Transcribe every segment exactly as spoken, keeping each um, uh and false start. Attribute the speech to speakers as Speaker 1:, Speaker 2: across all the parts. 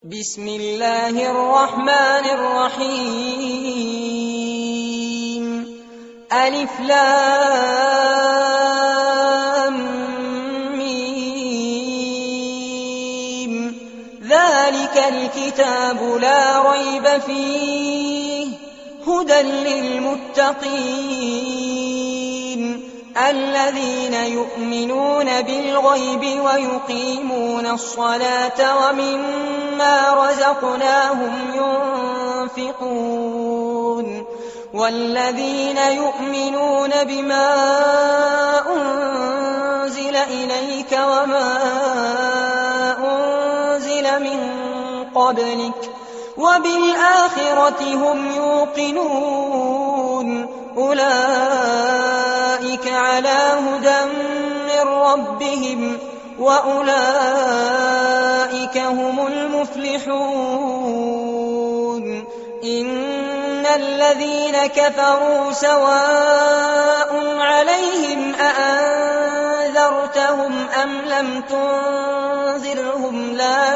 Speaker 1: بسم الله الرحمن الرحيم ألف لام ميم ذلك الكتاب لا ريب فيه هدى للمتقين الذين يؤمنون بالغيب ويقيمون الصلاة ومما رزقناهم ينفقون والذين يؤمنون بما أنزل إليك وما أنزل من قبلك وبالآخرة هم يوقنون أولئك على هدى من ربهم وأولئك هم المفلحون إن الذين كفروا سواء عليهم أأنذرتهم أم لم تنذرهم لا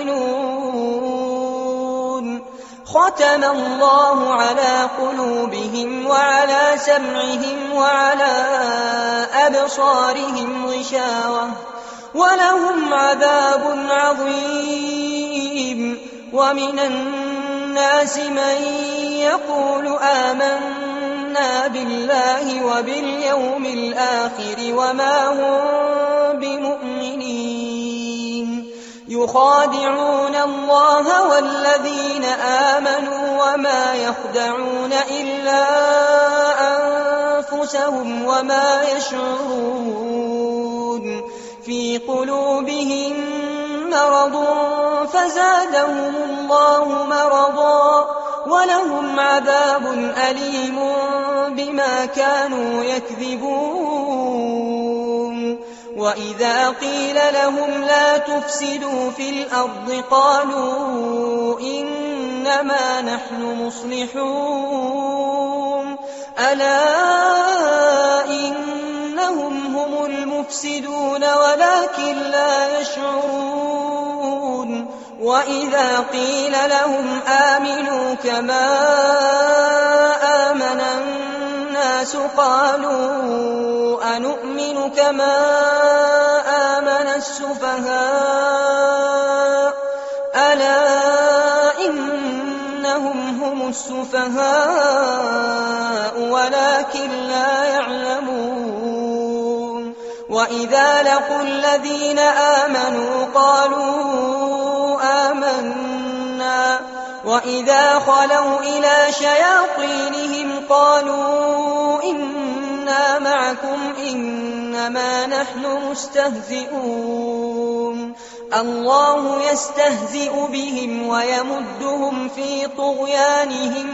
Speaker 1: يؤمنون ختم الله على قلوبهم وعلى سمعهم وعلى أبصارهم غشاوة ولهم عذاب عظيم ومن الناس من يقول آمنا بالله وباليوم الآخر وما هم بمؤمنين يخادعون الله والذين آمنوا وما يخدعون إلا أنفسهم وما يشعرون في قلوبهم مرض فزادهم الله مرضا ولهم عذاب أليم بما كانوا يكذبون وإذا قيل لهم لا تفسدوا في الأرض قالوا إنما نحن مصلحون ألا إنهم هم المفسدون ولكن لا يشعرون وإذا قيل لهم آمنوا كما آمن الناس قالوا أنؤمن كما آمن السفهاء ألا إنهم هم السفهاء ولكن لا يعلمون وإذا لقوا الذين آمنوا قالوا آمنا وإذا خلوا إلى شياطينهم قالوا إنا معكم إنما نحن مستهزئون الله يستهزئ بهم ويمدهم في طغيانهم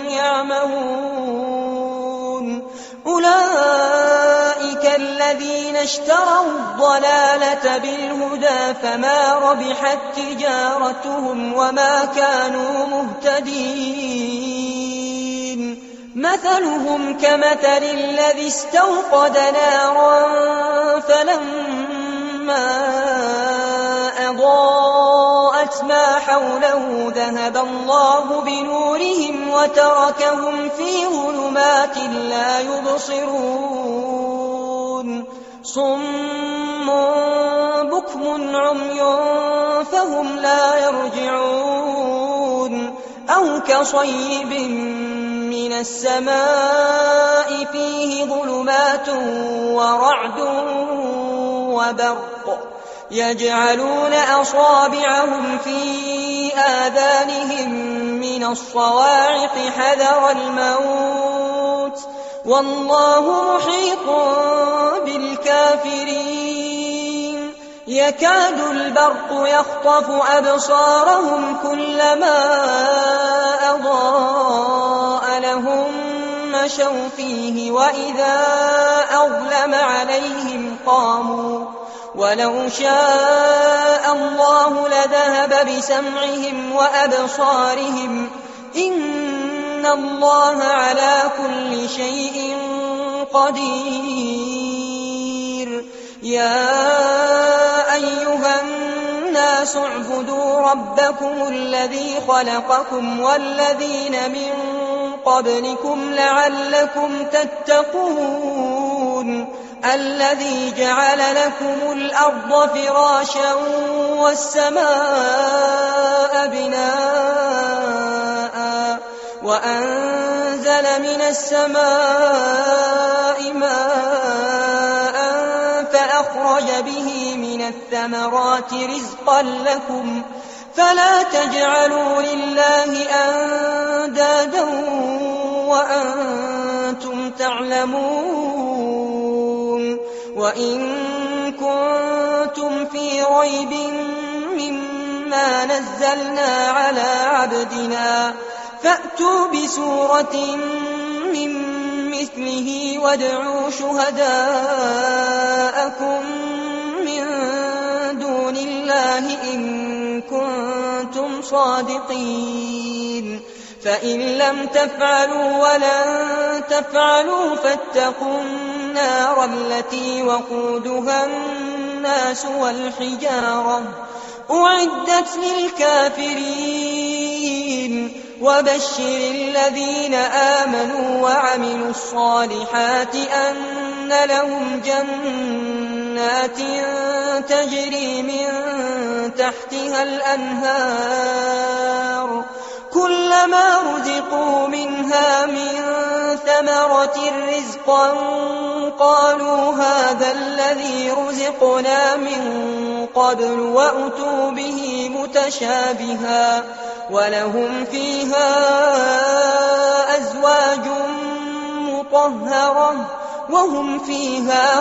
Speaker 1: يعمهون أولئك الذين اشتروا الضلالة بالهدى فما ربحت تجارتهم وما كانوا مهتدين مثلهم كمثل الذي استوقد نارا فلما أضاءت ما حوله ذهب الله بنورهم وتركهم في ظلمات لا يبصرون صم بكم عمي فهم لا يرجعون أو كصيب من السماء فيه ظلمات ورعد وبرق يجعلون أصابعهم في آذانهم من الصواعق حذر الموت والله محيط بالكافرين يكاد البرق يخطف أبصارهم كلما أضاء لهم مشوا فيه وإذا أظلم عليهم قاموا ولو شاء الله لذهب بسمعهم وأبصارهم إن الله على كل شيء قدير يا أيها الناس الناس اعبدوا ربكم الذي خلقكم والذين من قبلكم لعلكم تتقون الذي جعل لكم الأرض فراشا والسماء بناء وأنزل من السماء ماء فأخرج به من الثمرات رزقا لكم فلا تجعلوا لله أندادا وأنتم تعلمون وإن كنتم في ريب مما نزلنا على عبدنا فأتوا بسورة من مثله وادعوا شهداءكم من دون الله إن كنتم صادقين فإن لم تفعلوا ولن تفعلوا فاتقوا النار التي وقودها الناس والحجارة أعدت للكافرين وبشر الذين آمنوا وعملوا الصالحات أن لهم جنات تجري من تحتها الأنهار كلما رزقوا منها من ثمرة رزقا قالوا هذا الذي رزقنا من قبل وأتوا به متشابها ولهم فيها أزواج مطهرة وهم فيها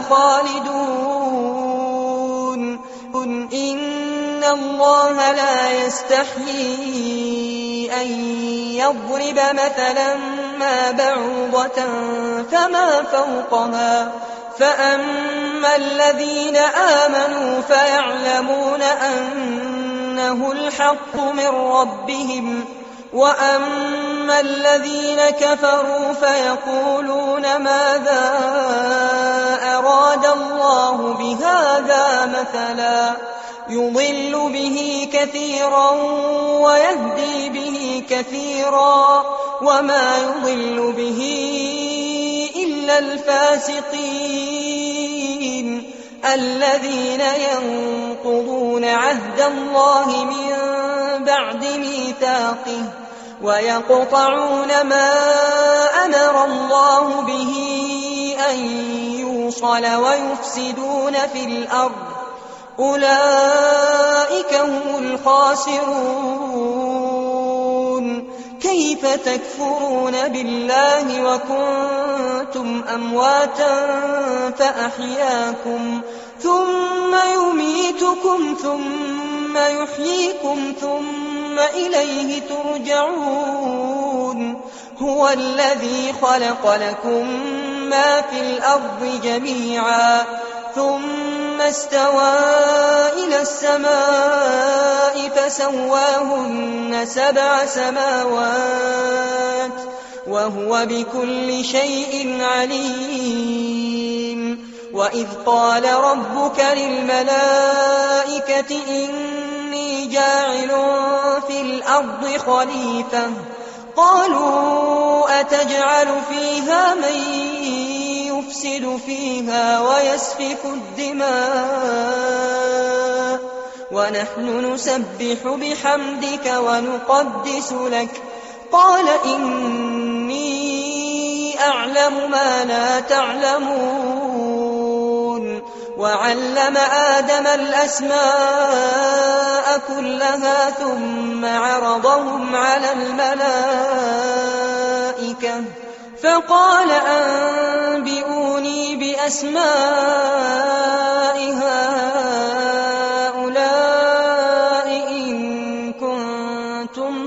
Speaker 1: خالدون إن الله لا يستحيي أن يضرب مثلا ما بعوضة فما فوقها فأما الذين آمنوا فيعلمون أنه الحق من ربهم وأما الذين كفروا فيقولون ماذا أراد الله بهذا مثلا يضل به كثيرا ويهدي به كثيرا وما يضل به إلا الفاسقين الذين ينقضون عهد الله من بعد ميثاقه ويقطعون ما أمر الله به أن يوصل ويفسدون في الأرض أولئك هم الخاسرون كيف تكفرون بالله وكنتم أمواتا فأحياكم ثم يميتكم ثم يحييكم ثم إليه ترجعون هو الذي خلق لكم ما في الأرض جميعا ثم استوى إلى السماء فسواهن سبع سماوات وهو بكل شيء عليم وإذ قال ربك للملائكة إني جاعل في الأرض خليفة قالوا أتجعل فيها من يفسد فيها ويسفك الدماء ونحن نسبح بحمدك ونقدس لك قال إني أعلم ما لا تعلمون وعلم آدم الأسماء كلها ثم عرضهم على الملائكة فقال أنبئوني بأسماء هؤلاء إن كنتم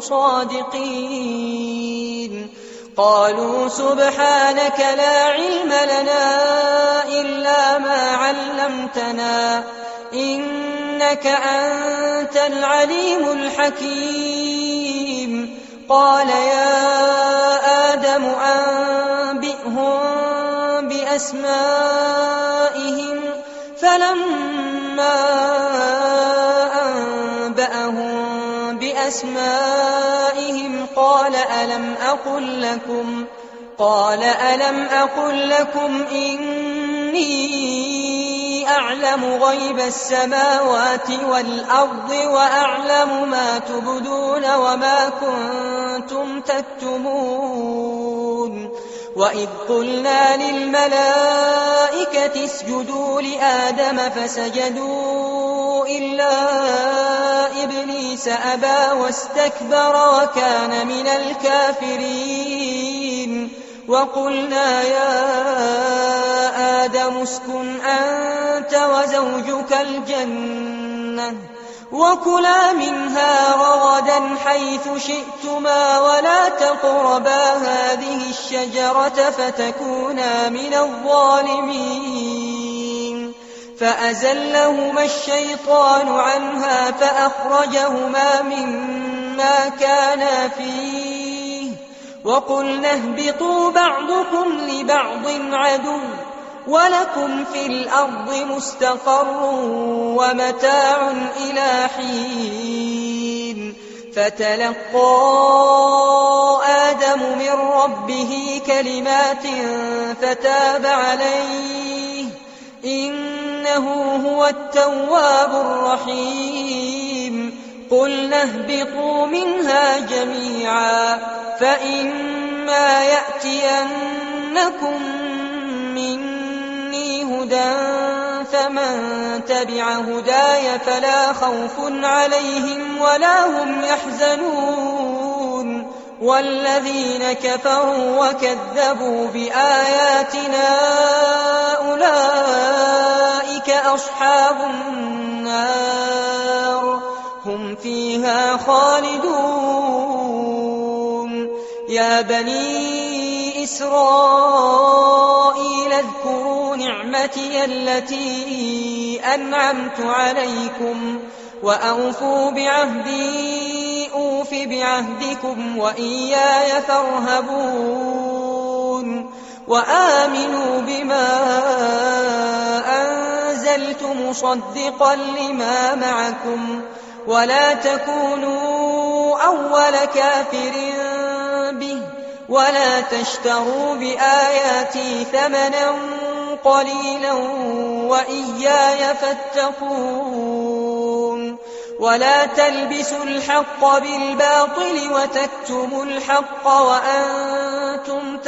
Speaker 1: صادقين قالوا سبحانك لا علم لنا إلا ما علمتنا إنك أنت العليم الحكيم قال يا آدم أنبئهم بأسمائهم فلما أنبأهم بأسمائهم قال ألم أقل لكم قال ألم أقل لكم إني أعلم غيب السماوات والأرض وأعلم ما تبدون وما كنتم تكتمون وإذ قلنا للملائكة اسجدوا لآدم فسجدوا إلا إبليس أبى واستكبر وكان من الكافرين وقلنا يا آدم اسكن أنت وزوجك الجنة وكلا منها رغدا حيث شئتما ولا تقربا هذه الشجرة فتكونا من الظالمين فأزلهما الشيطان عنها فأخرجهما مما كانا فيه وقلنا اهبطوا بعضكم لبعض عدو ولكم في الأرض مستقر ومتاع إلى حين فتلقى آدم من ربه كلمات فتاب عليه إنه هو التواب الرحيم قلنا اهبطوا منها جميعا فإما يأتينكم مني هدى فمن تبع هداي فلا خوف عليهم ولا هم يحزنون والذين كفروا وكذبوا بآياتنا أولئك أصحاب النار هم فيها خالدون يا بني إسرائيل اذكروا نعمتي التي أنعمت عليكم وأوفوا بعهدي أوف بعهدكم وإياي فارهبون وآمنوا بما أنزلت مصدقا لما معكم ولا تكونوا أول كافر به ولا تشتروا بآياتي ثمنا قليلا وإياي فاتقون ولا تلبسوا الحق بالباطل وتكتموا الحق وأنتم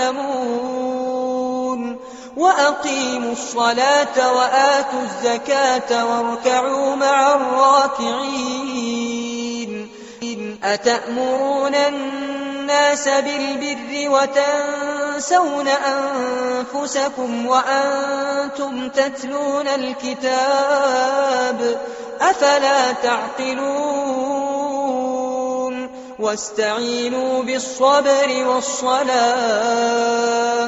Speaker 1: تعلمون وأقيموا الصلاة وآتوا الزكاة واركعوا مع الراكعين أتأمرون الناس بالبر وتنسون أنفسكم وأنتم تتلون الكتاب أفلا تعقلون واستعينوا بالصبر والصلاة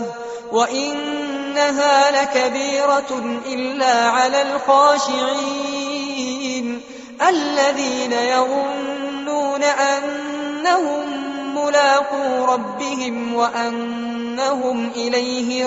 Speaker 1: وإنها لكبيرة إلا على الخاشعين الذين يظنون أنهم ملاقو ربهم وأنهم إليه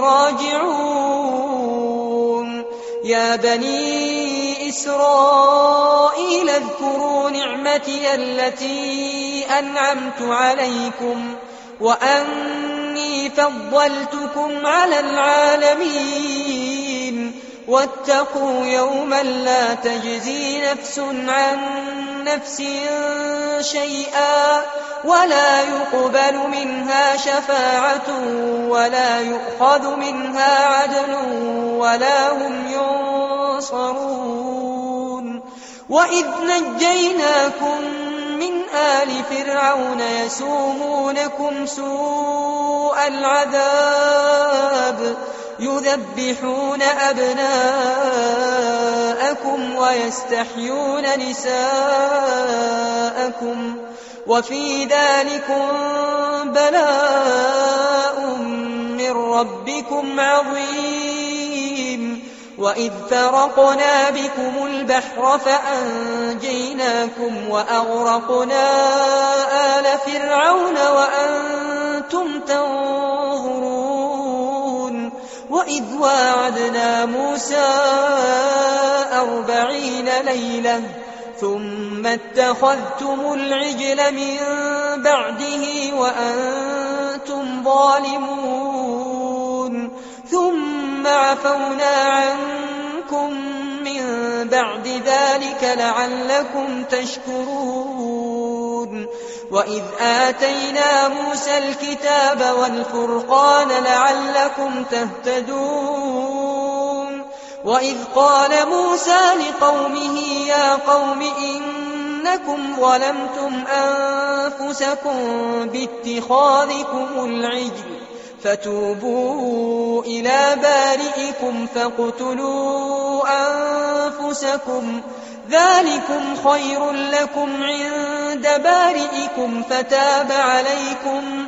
Speaker 1: راجعون يا بني إسرائيل اذكروا نعمتي التي أنعمت عليكم وأني فضلتكم على العالمين واتقوا يوما لا تجزي نفس عن نفس شيئا ولا يقبل منها شفاعة ولا يؤخذ منها عدل ولا هم ينصرون وإذ نجيناكم من آل فرعون يسومونكم سوء العذاب يذبحون أبناءكم ويستحيون نساءكم وفي ذلكم بلاء من ربكم عظيم وإذ فرقنا بكم البحر فأنجيناكم وأغرقنا آل فرعون وأنتم تنظرون وإذ واعدنا موسى أربعين ليلة ثم اتخذتم العجل من بعده وأنتم ظالمون ثم عفونا عنكم من بعد ذلك لعلكم تشكرون وإذ آتينا موسى الكتاب والفرقان لعلكم تهتدون وإذ قال موسى لقومه يا قوم إنكم ظلمتم أنفسكم باتخاذكم العجل فتوبوا إلى بارئكم فاقتلوا أنفسكم ذلكم خير لكم عند بارئكم فتاب عليكم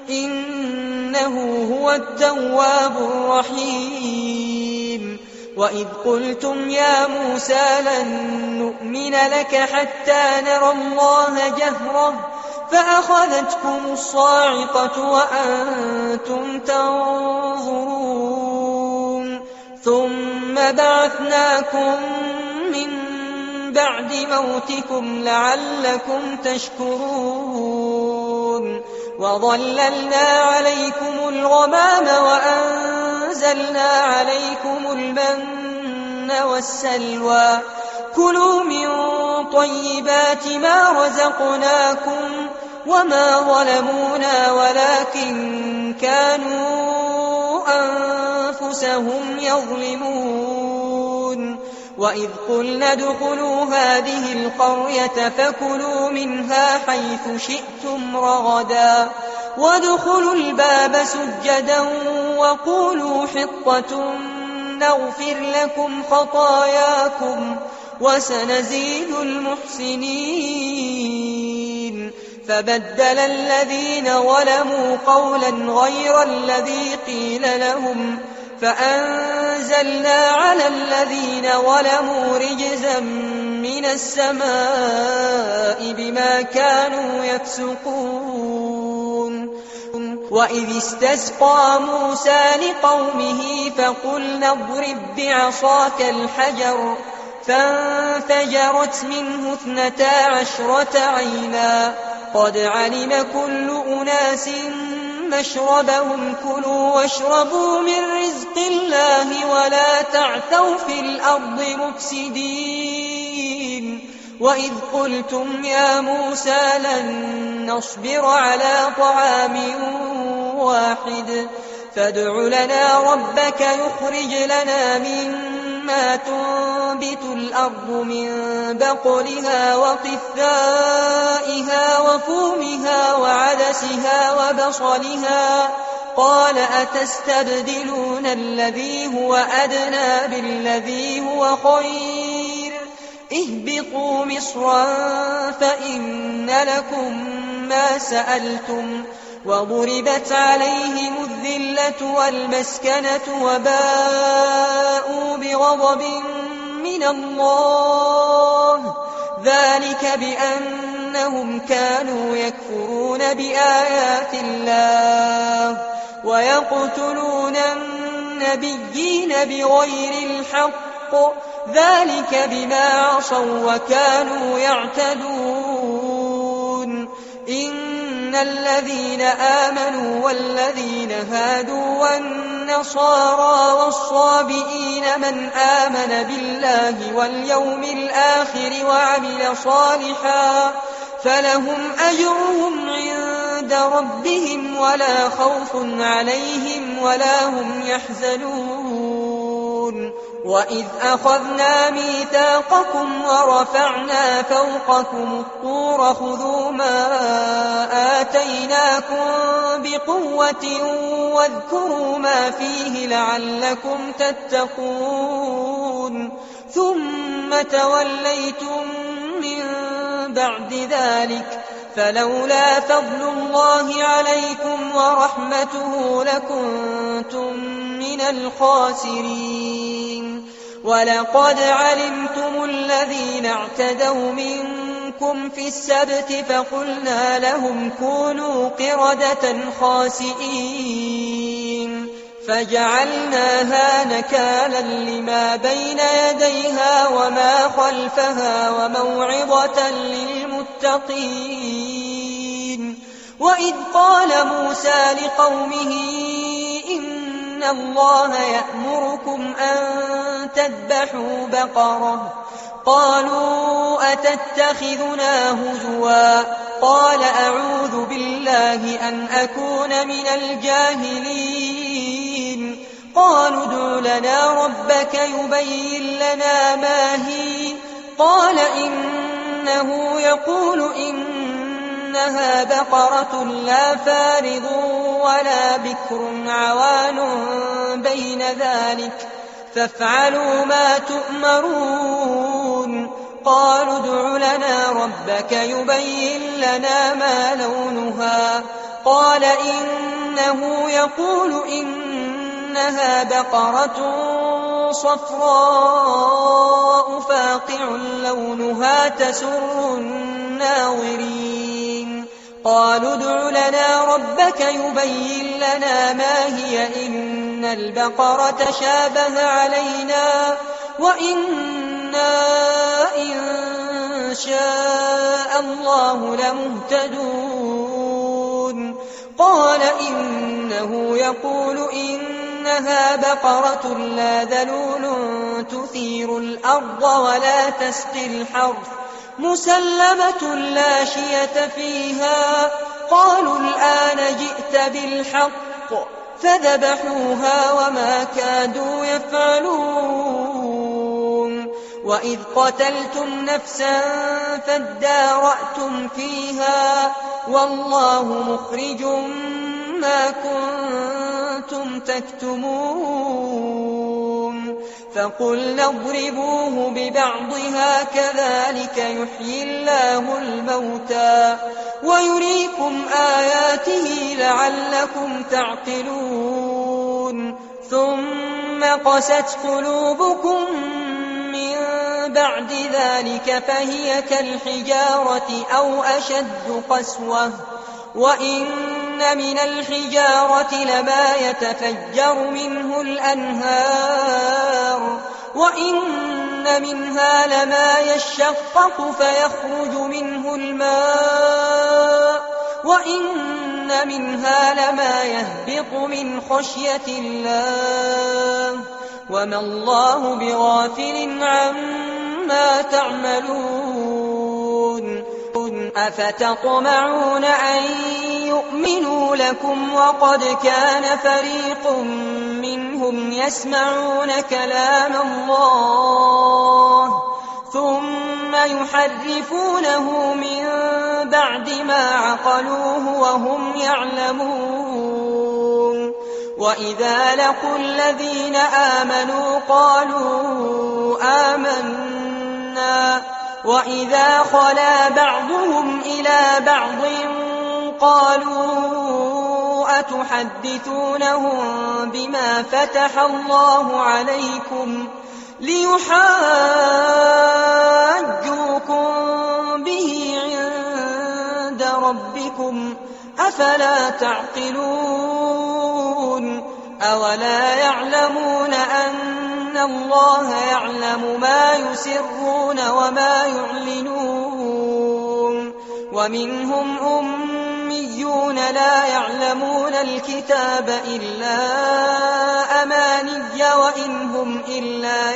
Speaker 1: إنه هو التواب الرحيم وإذ قلتم يا موسى لن نؤمن لك حتى نرى الله جهرة فأخذتكم الصاعقة وأنتم تنظرون ثم بعثناكم من بعد موتكم لعلكم تشكرون وظللنا عليكم الغمام وأنزلنا عليكم المن والسلوى كلوا من طيبات ما رزقناكم وما ظلمونا ولكن كانوا أنفسهم يظلمون وإذ قلنا ادخلوا هذه القرية فكلوا منها حيث شئتم رغدا وادخلوا الباب سجدا وقولوا حطة نغفر لكم خطاياكم وسنزيد المحسنين فبدل الذين ظلموا قولا غير الذي قيل لهم فأنزلنا على الذين ظلموا رجزا من السماء بما كانوا يفسقون وإذ استسقى موسى لقومه فقلنا اضرب بعصاك الحجر فانفجرت منه اثنتا عشرة عينا قد علم كل أناس مشربهم كلوا واشربوا من رزق الله ولا تعثوا في الأرض مفسدين وإذ قلتم يا موسى لن نصبر على طعام واحد فادع لنا ربك يخرج لنا مما تنبت الأرض من بقلها وقثائها وفومها وعدسها وبصلها قال أتستبدلون الذي هو أدنى بالذي هو خير اهبطوا مصرا فإن لكم ما سألتم وضربت عليهم الذلة والمسكنة وباءوا بغضب من الله ذلك بأنهم كانوا يكفرون بآيات الله ويقتلون النبيين بغير الحق ذلك بما عصوا وكانوا يعتدون إن الذين آمنوا والذين هادوا والنصارى والصابئين من آمن بالله واليوم الآخر وعمل صالحا فلهم أجرهم عند ربهم ولا خوف عليهم ولا هم يحزنون وإذ أخذنا ميثاقكم ورفعنا فوقكم الطور خذوا ما آتيناكم بقوة واذكروا ما فيه لعلكم تتقون ثم توليتم من بعد ذلك فلولا فضل الله عليكم ورحمته لكنتم من الخاسرين ولقد علمتم الذين اعتدوا منكم في السبت فقلنا لهم كونوا قردة خاسئين فجعلناها نكالا لما بين يديها وما خلفها وموعظة للمتقين. وإذ قال موسى لقومه إن الله يأمركم أن تذبحوا بقرة قالوا أتتخذنا هزوا قال أعوذ بالله أن أكون من الجاهلين. قالوا ادع لنا ربك يبين لنا ما هي قال إنه يقول إنها بقرة لا فارض ولا بكر عوان بين ذلك فافعلوا ما تؤمرون. قالوا ادع لنا ربك يبين لنا ما لونها قال إنه يقول إنها بقرة صفراء فاقع لونها تسر الناظرين. قالوا ادع لنا ربك يبين لنا ما هي إن البقرة شابه علينا وإنا إن شاء الله لمهتدون. قال إنه يقول إنها بقرة لا ذلول تثير الأرض ولا تسقي الحرث مسلمة لا شية فيها. قالوا الآن جئت بالحق فذبحوها وما كادوا يفعلون. وإذ قتلتم نفسا فادارأتم فيها والله مخرج ما كنتم تكتمون. فقلنا اضربوه ببعضها كذلك يحيي الله الموتى ويريكم آياته لعلكم تعقلون. ثم قست قلوبكم من بعد ذلك فهي كالحجارة أو أشد قسوة وإن من الحجارة لما يتفجر منه الأنهار وإن منها لما يشقق فيخرج منه الماء وإن منها لما يهبط من خشية الله وما الله بغافل عما تعملون. أفتطمعون أن يؤمنوا لكم وقد كان فريق منهم يسمعون كلام الله ثم يحرفونه من بعد ما عقلوه وهم يعلمون. وإذا لقوا الذين آمنوا قالوا آمنا وإذا خلا بعضهم إلى بعض قالوا أتحدثونهم بما فتح الله عليكم ليحاجوكم به عند ربكم أفلا تعقلون. أولا يعلمون أن الله يعلم ما يسرون وما يعلنون. ومنهم أميون لا يعلمون الكتاب إلا أماني وإن هم إلا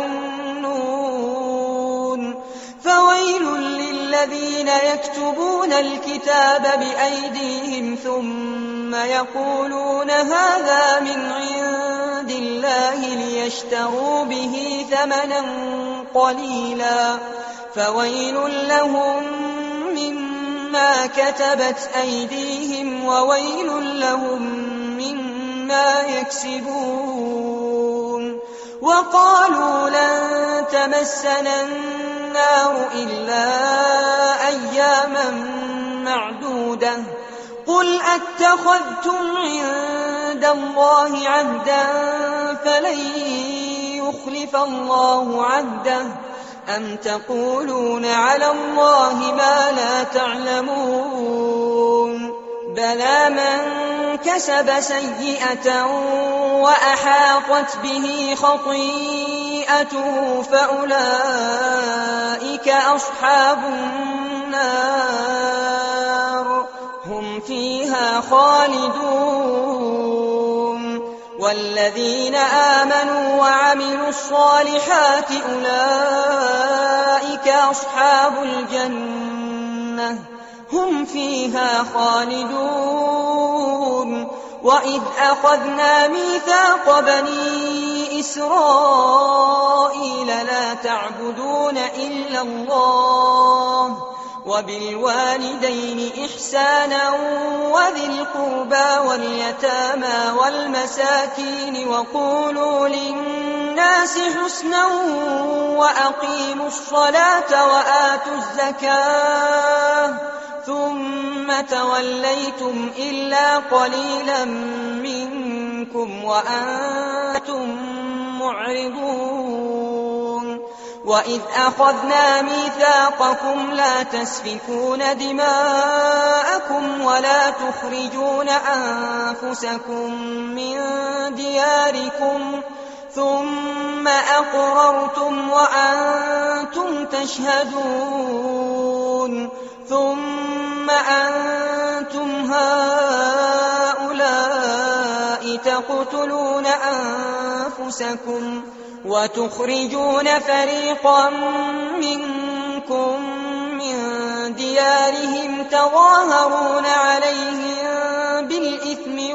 Speaker 1: يظنون. فويل للذين يكتبون الكتاب بأيديهم ثم يقولون هذا من عند الله ليشتروا به ثمنا قليلا فويل لهم مما كتبت أيديهم وويل لهم مما يكسبون. وقالوا لن تمسنا النار إلا أياما معدودة قل أتخذتم عند الله عهدا فلن يخلف الله عهده أم تقولون على الله ما لا تعلمون. بلى من كسب سيئة وأحاطت به خطيئته فأولئك أصحاب النار هم فيها خالدون. والذين آمنوا وعملوا الصالحات أولئك أصحاب الجنة هم فيها خالدون. وإذ أخذنا ميثاق بني إسرائيل لا تعبدون إلا الله وبالوالدين إحسانا وذي القربى واليتامى والمساكين وقولوا للناس حسنا وأقيموا الصلاة وآتوا الزكاة ثم توليتم إلا قليلا منكم وأنتم معرضون. وإذ أخذنا ميثاقكم لا تسفكون دماءكم ولا تخرجون أنفسكم من دياركم ثم أقررتم وأنتم تشهدون ثم أنتم هؤلاء تقتلون أنفسكم وتخرجون فريقا منكم من ديارهم تظاهرون عليهم بالإثم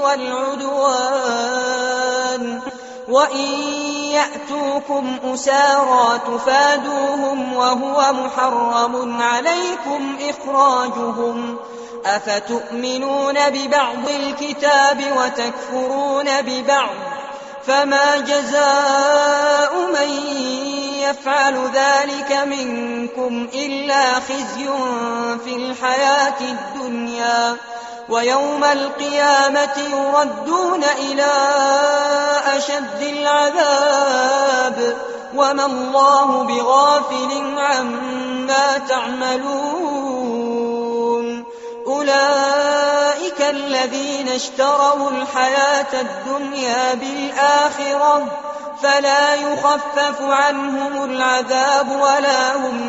Speaker 1: والعدوان وإن يأتوكم أسارى تفادوهم وهو محرم عليكم إخراجهم أفتؤمنون ببعض الكتاب وتكفرون ببعض فما جزاء من يفعل ذلك منكم إلا خزي في الحياة الدنيا ويوم القيامة يردون إلى أشد العذاب وما الله بغافل عما تعملون. أولئك الذين اشتروا الحياة الدنيا بالآخرة فلا يخفف عنهم العذاب ولا هم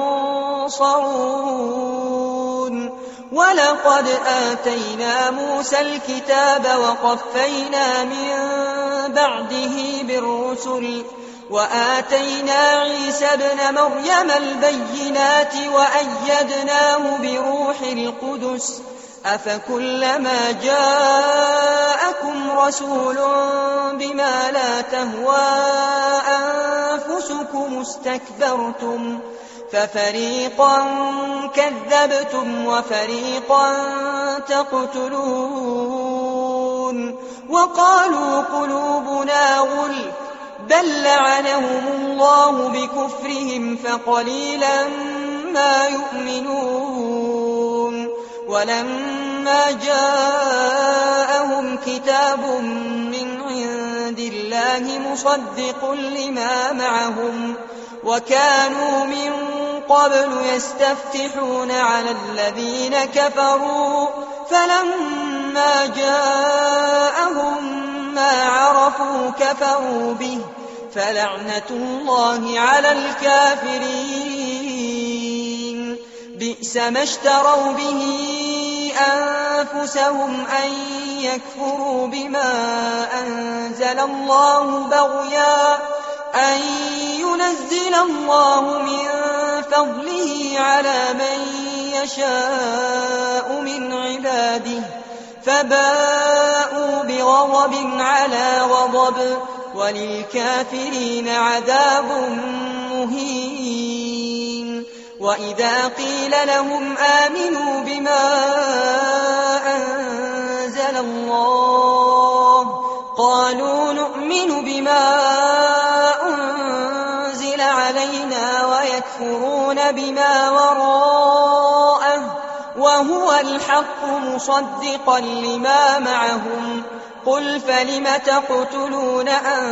Speaker 1: ينصرون. ولقد آتينا موسى الكتاب وقفينا من بعده بالرسل وآتينا عيسى ابن مريم البينات وأيدناه بروح القدس أفكلما جاءكم رسول بما لا تهوى أنفسكم استكبرتم ففريقا كذبتم وفريقا تقتلون. وقالوا قلوبنا غلف بل لعنهم الله بكفرهم فقليلا ما يؤمنون. ولما جاءهم كتاب من عند الله مصدق لما معهم وكانوا من قبل يستفتحون على الذين كفروا فلما جاءهم ما عرفوا كفروا به فلعنة الله على الكافرين. بئس ما اشتروا به أنفسهم أن يكفروا بما أنزل الله بغيا أن ينزل الله من فضله على من يشاء من عباده فباءوا بغضب على غضب وللكافرين عذاب مهين. وإذا قيل لهم آمنوا بما أنزل الله قالوا نؤمن بما أنزل علينا ويكفرون بما وراءه وهو الحق مصدقا لما معهم قل فلم تقتلون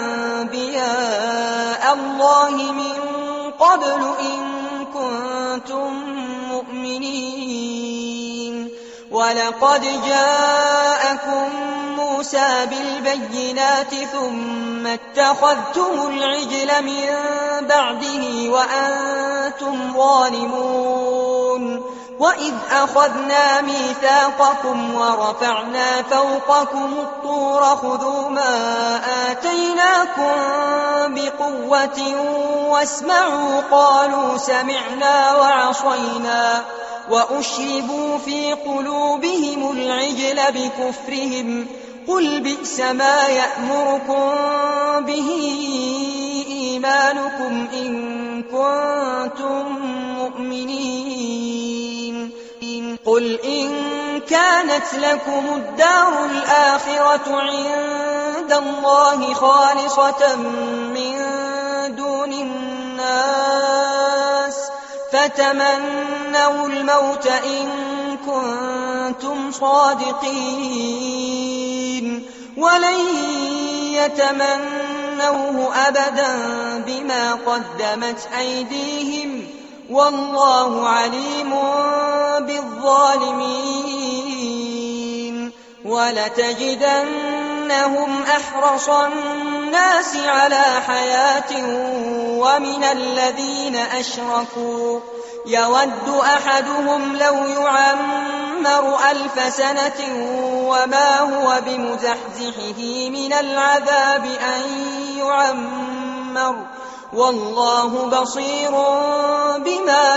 Speaker 1: أنبياء الله من قبل إن كنتم مؤمنين ولقد جاءكم موسى بالبينات ثم اتخذتم العجل من بعده وأنتم ظالمون وإذ أخذنا ميثاقكم ورفعنا فوقكم الطور خذوا ما آتيناكم بقوة واسمعوا قالوا سمعنا وعصينا وأشربوا في قلوبهم العجل بكفرهم قل بئس ما يأمركم به إيمانكم إن كنتم مؤمنين قل إن كانت لكم الدار الآخرة عند الله خالصة من دون الناس فتمنوا الموت إن كنتم صادقين ولن يتمنوه أبدا بما قدمت أيديهم والله عليم بالظالمين ولتجدنهم أحرص الناس على حياة ومن الذين أشركوا يود أحدهم لو يعمر ألف سنة وما هو بمزحزحه من العذاب أن يعمر والله بصير بما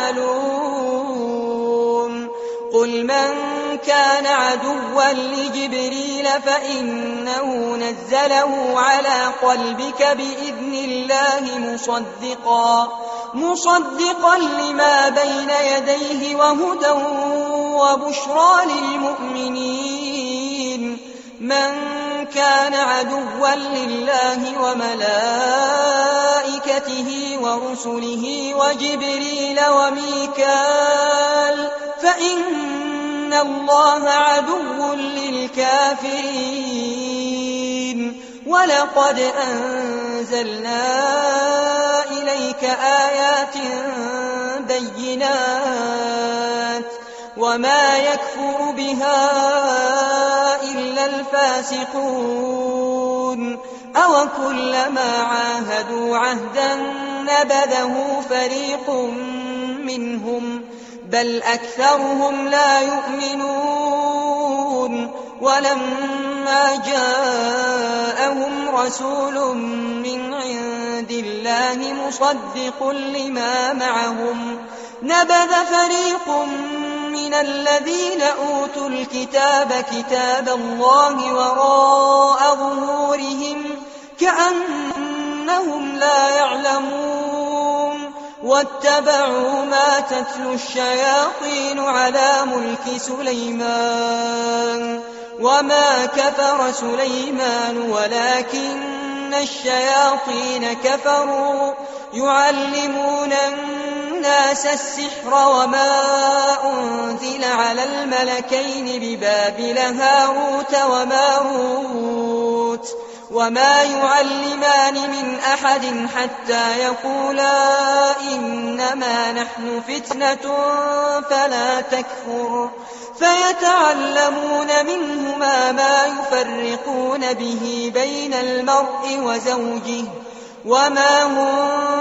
Speaker 1: يعملون قل من كان عدوا لجبريل فإنه نزله على قلبك بإذن الله مصدقا مصدقا لما بين يديه وهدى وبشرى للمؤمنين من كان عدوا لله وملائكته ورسله وجبريل وميكال فإن الله عدو للكافرين ولقد أنزلنا إليك آيات بينات وما يكفر بها إلا الفاسقون أو كلما عاهدوا عهدا نبذه فريق منهم بل أكثرهم لا يؤمنون ولما جاءهم رسول من عند الله مصدق لما معهم نبذ فريق من الذين أوتوا الكتاب كتاب الله وراء ظهورهم كأنهم لا يعلمون واتبعوا ما تتلو الشياطين على ملك سليمان وما كفر سليمان ولكن الشياطين كفروا يعلمون الناس السحر وما أنزل على الملكين ببابل هاروت وماروت وما يعلمان من أحد حتى يقولا إنما نحن فتنة فلا تكفر فيتعلمون منهما ما يفرقون به بين المرء وزوجه وما هم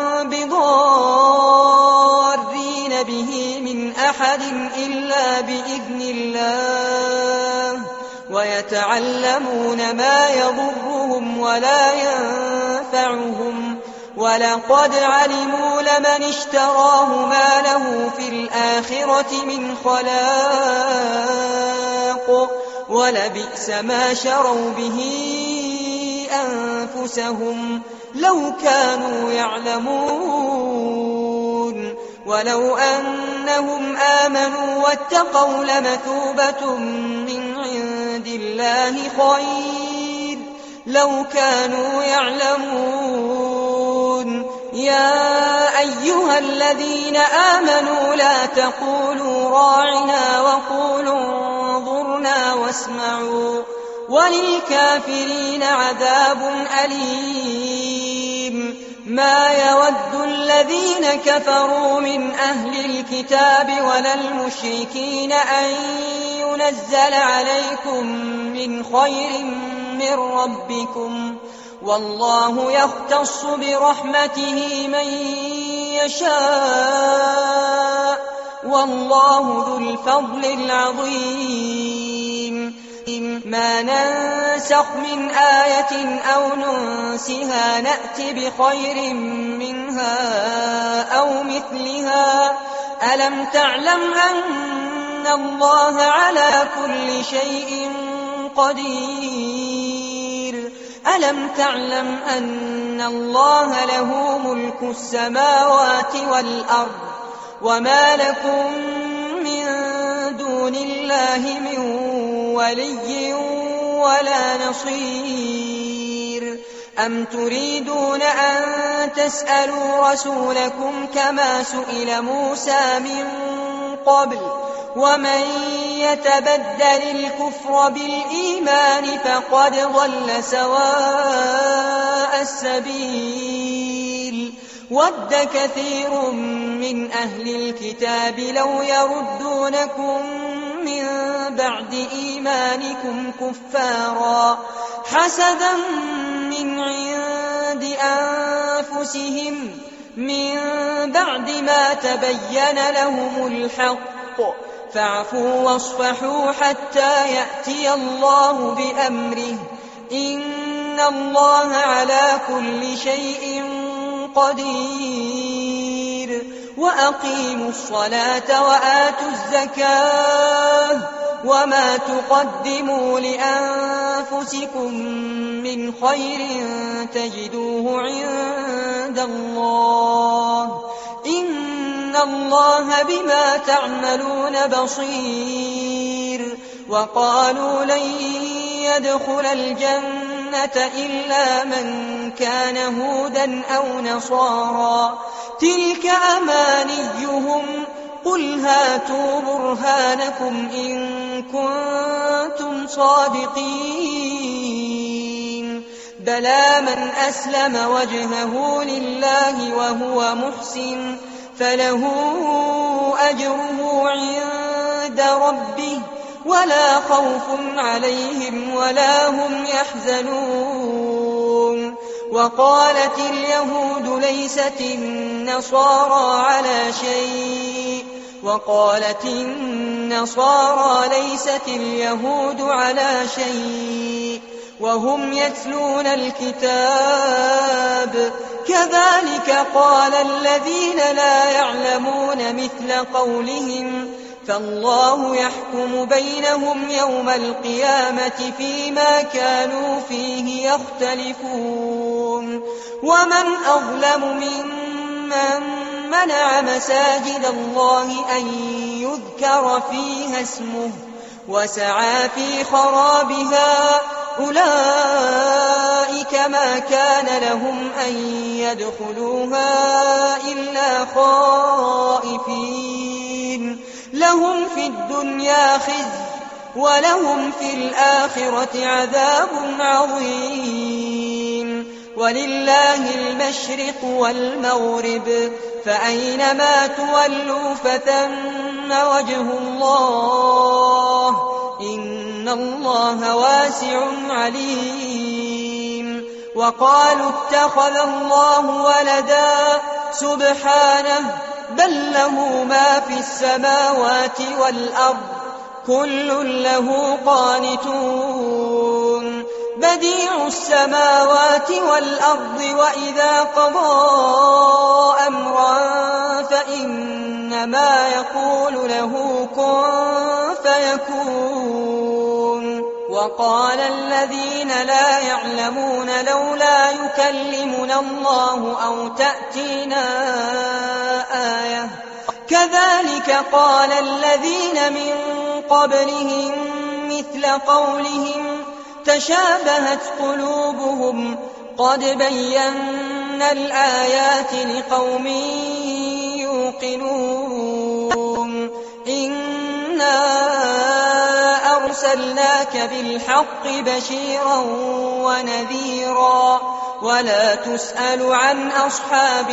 Speaker 1: بضارين به من أحد إلا بإذن الله ويتعلمون ما يضرهم ولا ينفعهم ولقد علموا لمن اشتراه ما له في الآخرة من خلاق ولبئس ما شروا به أنفسهم لو كانوا يعلمون ولو أنهم آمنوا واتقوا لمثوبة من عند الله خير لو كانوا يعلمون يا أيها الذين آمنوا لا تقولوا راعنا وقولوا انظرنا واسمعوا وللكافرين عذاب أليم ما يود الذين كفروا من أهل الكتاب ولا المشركين أن ينزل عليكم من خير من ربكم، والله يختص برحمته من يشاء، والله ذو الفضل العظيم. ما ننسخ من آية أو ننسها نأت بخير منها أو مثلها. ألم تعلم أن الله على كل شيء قدير؟ ألم تعلم أن الله له ملك السماوات والأرض، وما لكم من دون الله من ولي ولا نصير؟ أم تريدون أن تسألوا رسولكم كما سئل موسى من قبل؟ ومن يتبدل الكفر بالإيمان فقد ضل سواء السبيل. ود كثير من أهل الكتاب لو يردونكم من بعد إيمانكم كفارا حسدا من عند أنفسهم من بعد ما تبين لهم الحق، فاعفوا واصفحوا حتى يأتي الله بأمره، إن الله على كل شيء قدير. وأقيموا الصلاة وآتوا الزكاة، وما تقدموا لأنفسكم من خير تجدوه عند الله، إن الله بما تعملون بصير. وقالوا لن يدخل الجنة إلا من كان هودا أو نصارى، تلك أمانيهم، قل هاتوا برهانكم إن كنتم صادقين. بلى من أسلم وجهه لله وهو محسن فله أجره عند ربه ولا خوف عليهم ولا هم يحزنون. وقالت اليهود ليست النصارى على شيء، وقالت النصارى ليست اليهود على شيء، وهم يتلون الكتاب. كذلك قال الذين لا يعلمون مثل قولهم، فالله يحكم بينهم يوم القيامة فيما كانوا فيه يختلفون. ومن أظلم ممن منع مساجد الله أن يذكر فيها اسمه وسعى في خرابها، أولئك ما كان لهم أن يدخلوها إلا خائفين، لهم في الدنيا خزي ولهم في الآخرة عذاب عظيم. ولله المشرق والمغرب، فأينما تولوا فثم وجه الله، إن الله واسع عليم. وقالوا اتخذ الله ولدا، سبحانه، بل له ما في السماوات والأرض، كل له قانتون. بديع السماوات والأرض، وإذا قضى أمرا فإنما يقول له كن فيكون. وقال الذين لا يعلمون لولا يكلمنا الله أو تأتينا آية، كذلك قال الذين من قبلهم مثل قولهم تشابهت قلوبهم، قد بينا الآيات لقوم يوقنون. إنا أرسلناك بالحق بشيرا ونذيرا، ولا تسأل عن أصحاب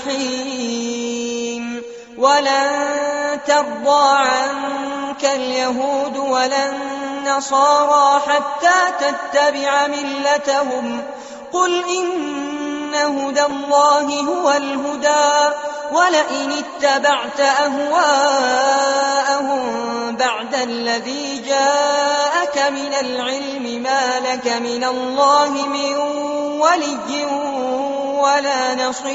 Speaker 1: الجحيم ولن ترضى عنك اليهود ولا النصارى حتى تتبع ملتهم قل إن هدى الله هو الهدى ولئن اتبعت أهواءهم بعد الذي جاءك من العلم ما لك من الله من ولي ولا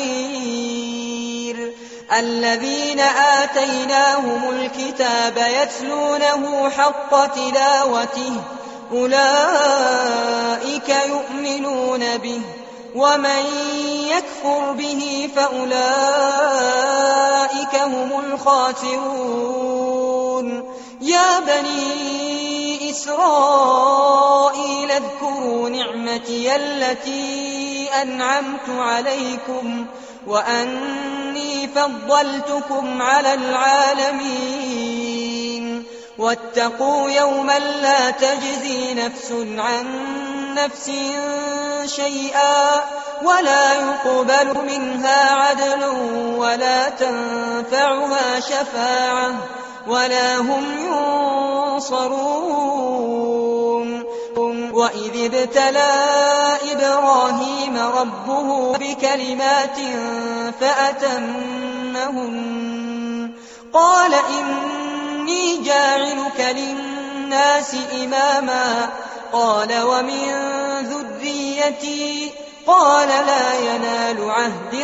Speaker 1: نصير الذين آتيناهم الكتاب يتلونه حق تلاوته أولئك يؤمنون به ومن يكفر به فأولئك هم الخاسرون يا بني إسرائيل اذكروا نعمتي التي أنعمت عليكم وأني فضلتكم على العالمين واتقوا يوما لا تجزي نفس عن نفس شيئا ولا يقبل منها عدل ولا تنفعها شفاعة ولا هم ينصرون وإذ ابتلى إبراهيم ربه بكلمات فأتمهن قال إني جاعلك للناس إماما قال ومن ذريتي قال لا ينال عهد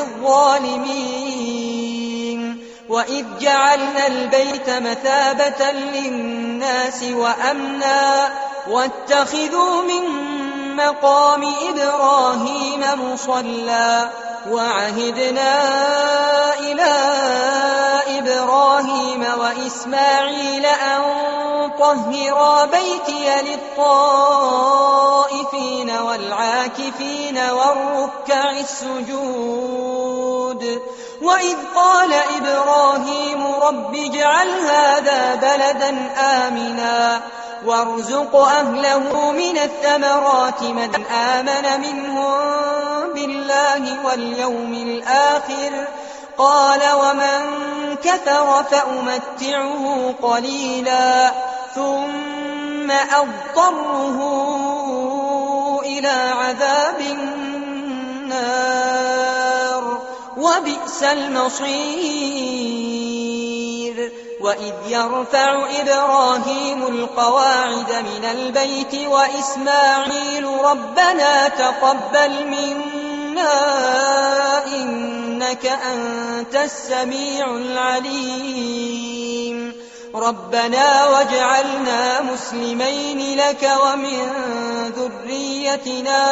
Speaker 1: الظالمين وإذ جعلنا البيت مثابة للناس وأمنا واتخذوا من مقام إبراهيم مصلى وعهدنا إلى إبراهيم وإسماعيل أن طهرا بيتي للطائفين والعاكفين والركع السجود وإذ قال إبراهيم رب اجعل هذا بلدا آمنا وارزق أهله من الثمرات من آمن منهم بالله واليوم الآخر قال ومن كفر فأمتعه قليلا ثم أضطره إلى عذاب النار وبئس المصير وإذ يرفع إبراهيم القواعد من البيت وإسماعيل ربنا تقبل منا إنك أنت السميع العليم ربنا واجعلنا مسلمين لك ومن ذريتنا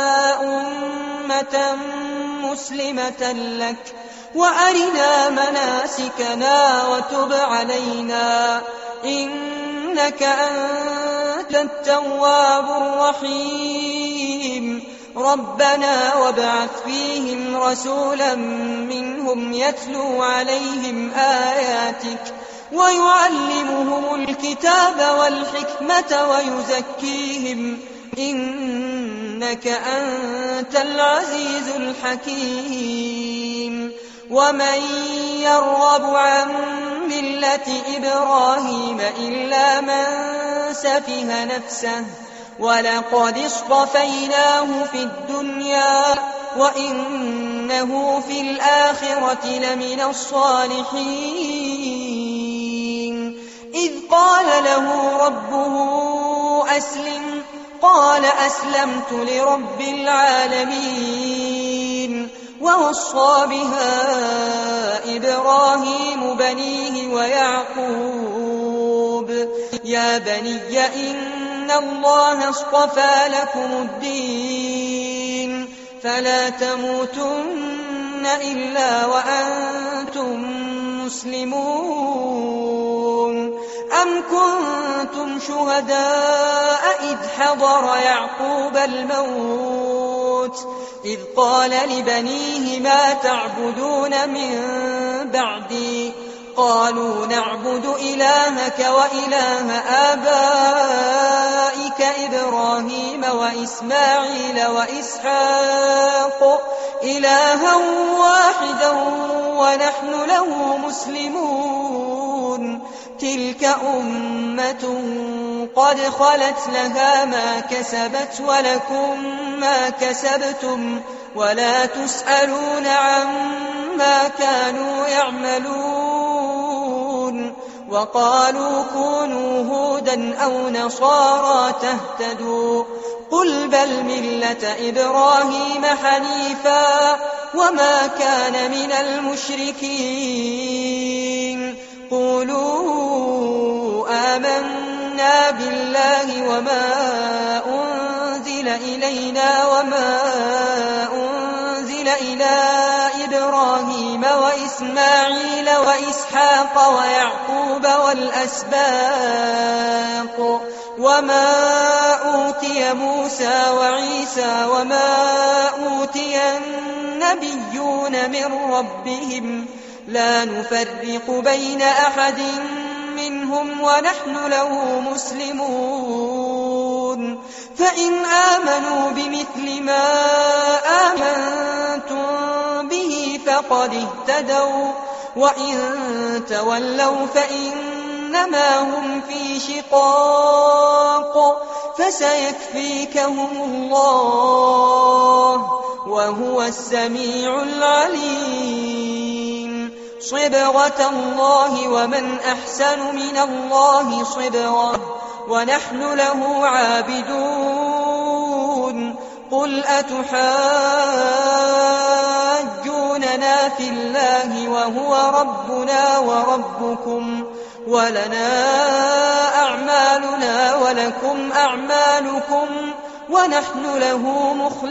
Speaker 1: أمة مسلمة لك وأرنا مناسكنا وتب علينا إنك أنت التواب الرحيم ربنا وابعث فيهم رسولا منهم يتلو عليهم آياتك ويعلمهم الكتاب والحكمة ويزكيهم إنك أنت العزيز الحكيم ومن يرغب عن ملة إبراهيم إلا من سفه نفسه ولقد اصطفيناه في الدنيا وإنه في الآخرة لمن الصالحين إذ قال له ربه أسلم قال أسلمت لرب العالمين ووصى بها إبراهيم بنيه ويعقوب يا بني إن الله اصطفى لكم الدين فلا تموتن إلا وأنتم مسلمون أم كنتم شهداء إذ حضر يعقوب الموت إذ قال لبنيه ما تعبدون من بعدي قالوا نعبد إلهك وإله آبائك إبراهيم إبراهيم وإسماعيل وإسحاق إلها واحدا ونحن له مسلمون تلك أمة قد خلت لها ما كسبت ولكم ما كسبتم ولا تسألون عما كانوا يعملون وقالوا كونوا هودا أو نصارى تهتدوا قل بل ملة إبراهيم حنيفا وما كان من المشركين قولوا آمنا بالله وما أنزل إلينا وما أنزل إلى إبراهيم وإسماعيل وإسحاق ويعقوب والأسباط وما أوتي موسى وعيسى وما أوتي النبيون من ربهم لا نفرق بين أحد منهم ونحن له مسلمون فإن آمنوا بمثل ما آمنتم به فقد اهتدوا وإن تولوا فإنما هم في شقاق فسيكفيكهم الله وهو السميع العليم صبغة الله ومن أحسن من الله صبغة ونحن له عابدون قل أتحاجوننا في الله وهو ربنا وربكم ولنا أعمالنا ولكم أعمالكم ونحن له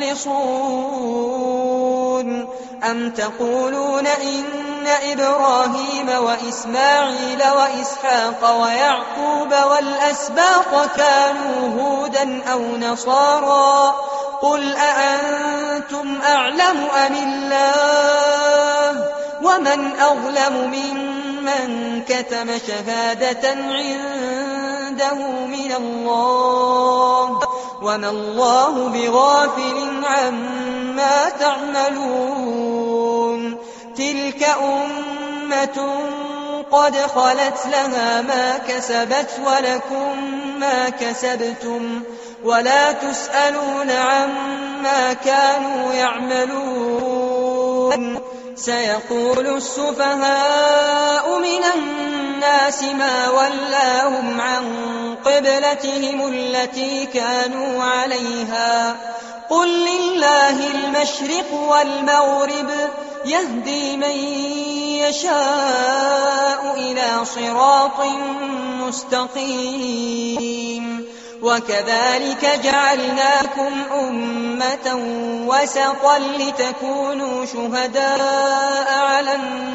Speaker 1: مخلصون أم تقولون إن إبراهيم وإسماعيل وإسحاق ويعقوب والأسباط كانوا هودا أو نصارى قل أأنتم أعلم أم الله ومن أظلم ممن كتم شهادة عنده من الله وما الله بغافل عما تعملون تلك أمة قد خلت لها ما كسبت ولكم ما كسبتم ولا تسألون عما كانوا يعملون سيقول السفهاء من الناس ما ولاهم عن قبلتهم التي كانوا عليها قل لله المشرق والمغرب يهدي من يشاء إلى صراط مستقيم وكذلك جعلناكم أمة وسطا لتكونوا شهداء على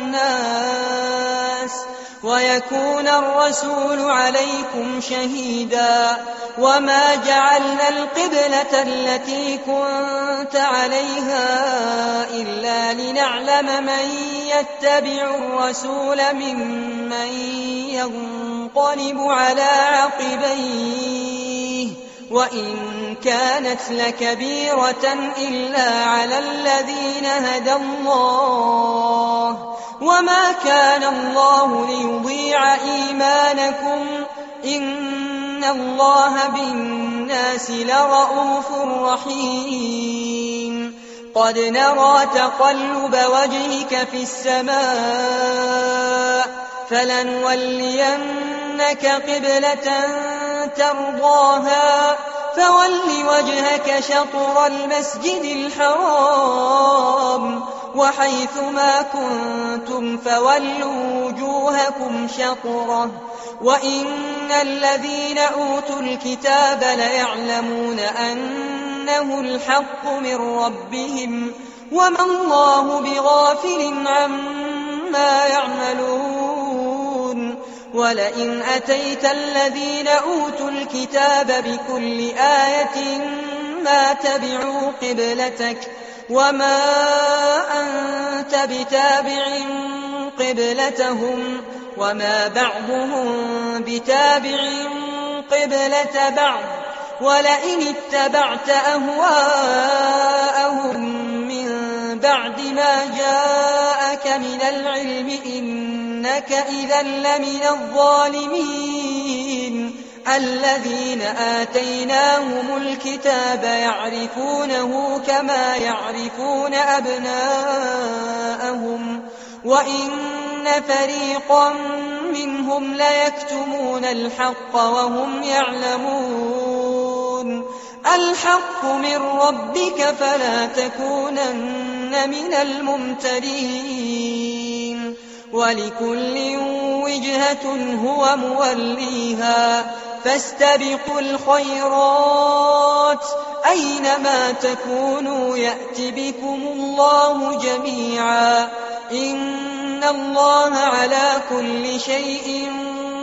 Speaker 1: الناس ويكون الرسول عليكم شهيدا وما جعلنا القبلة التي كنت عليها إلا لنعلم من يتبع الرسول ممن ينقلب على عقبيه وإن كانت لكبيرة إلا على الذين هدى الله وما كان الله ليضيع إيمانكم إن الله بالناس لرءوف رحيم قد نرى تقلب وجهك في السماء فلنولينك قبلة ترضاها فول وجهك شطر المسجد الحرام وحيث ما كنتم فولوا وجوهكم شطره وإن الذين أوتوا الكتاب ليعلمون أنه الحق من ربهم وما الله بغافل عما يعملون ولئن أتيت الذين أوتوا الكتاب بكل آية ما تبعوا قبلتك وما أنت بتابع قبلتهم وما بعضهم بتابع قبلة بعض ولئن اتبعت أهواءهم من بعد ما جاءك من العلم إنك إذا لمن الظالمين. الذين آتيناهم الكتاب يعرفونه كما يعرفون أبناءهم وإن فريقا منهم ليكتمون الحق وهم يعلمون. الحق من ربك فلا تكونن من الممترين. ولكل وجهة هو موليها فاستبقوا الخيرات أينما تكونوا يأت بكم الله جميعا إن الله على كل شيء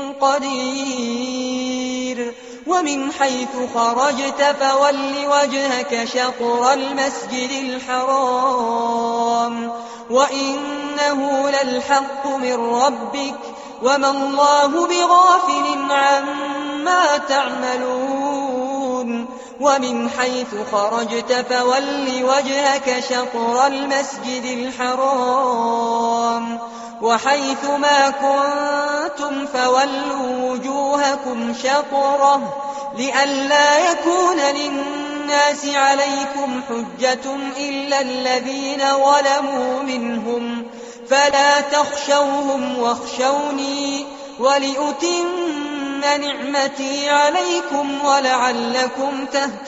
Speaker 1: قدير. ومن حيث خرجت فول وجهك شطر المسجد الحرام وإنه للحق من ربك وما الله بغافل عما تعملون. ومن حيث خرجت فول وجهك شطر المسجد الحرام وحيث ما كنتم فولوا وجوهكم شطره لئلا يكون للناس عليكم حجة إلا الذين ظلموا منهم فلا تخشوهم واخشوني ولأتم نعمتي عليكم ولعلكم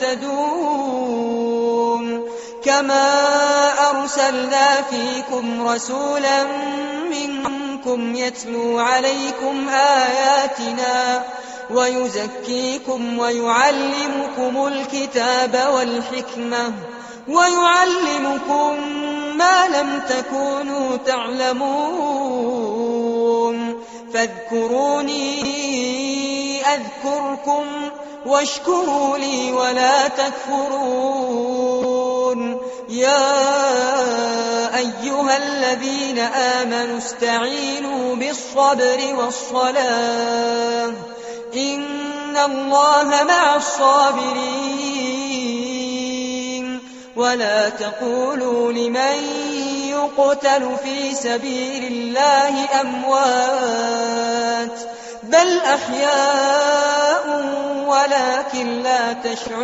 Speaker 1: تهتدون. كما أرسلنا فيكم رسولا منكم يتلو عليكم آياتنا ويزكيكم ويعلمكم الكتاب والحكمة ويعلمكم ما لم تكونوا تعلمون. فاذكروني أذكركم واشكروا لي ولا تكفرون. يا أيها الذين آمنوا استعينوا بالصبر والصلاة إن الله مع الصابرين. ولا تقولوا لمن يقتل في سبيل الله أموات بل أحياء ولكن لا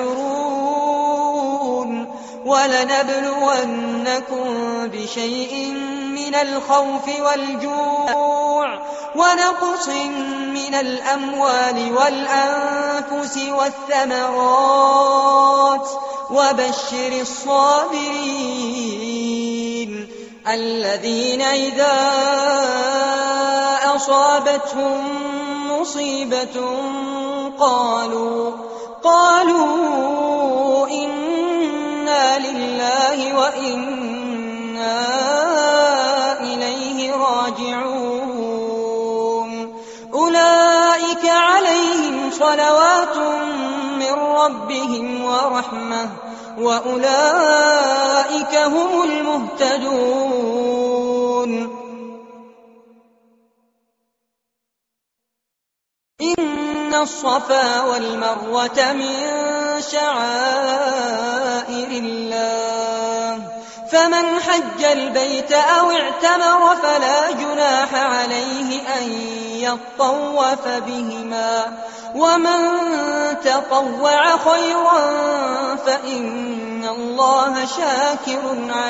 Speaker 1: تشعرون. ولنبلونكم بشيء من الخوف والجوع ونقص من الأموال والأنفس والثمرات وبشر الصابرين الذين إذا أصابتهم مصيبة قالوا قالوا إنا لله وإنا إليه راجعون. أولئك عليهم صلوات من ربهم ورحمة وأولئك هم المهتدون. إن الصفا والمروة من شعائر الله فمن حج البيت أو اعتمر فلا جناح عليه أن يطوف بهما ومن تطوع خيرا فإن الله شاكر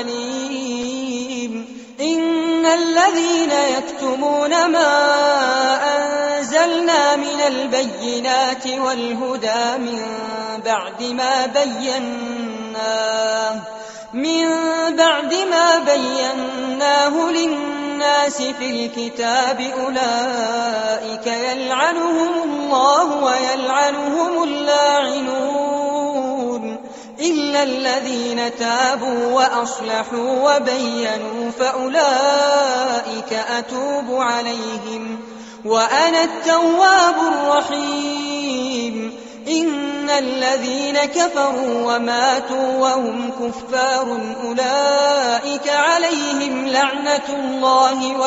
Speaker 1: عليم. إن الذين يكتمون ما أنزلنا من البينات والهدى من بعد ما بيناه من بعد ما بيناه للناس في الكتاب أولئك يلعنهم الله ويلعنهم اللاعنون إلا الذين تابوا وأصلحوا وبينوا فأولئك أتوب عليهم وأنا التواب الرحيم. إن الذين كفروا وماتوا وهم كفار أولئك عليهم لعنة الله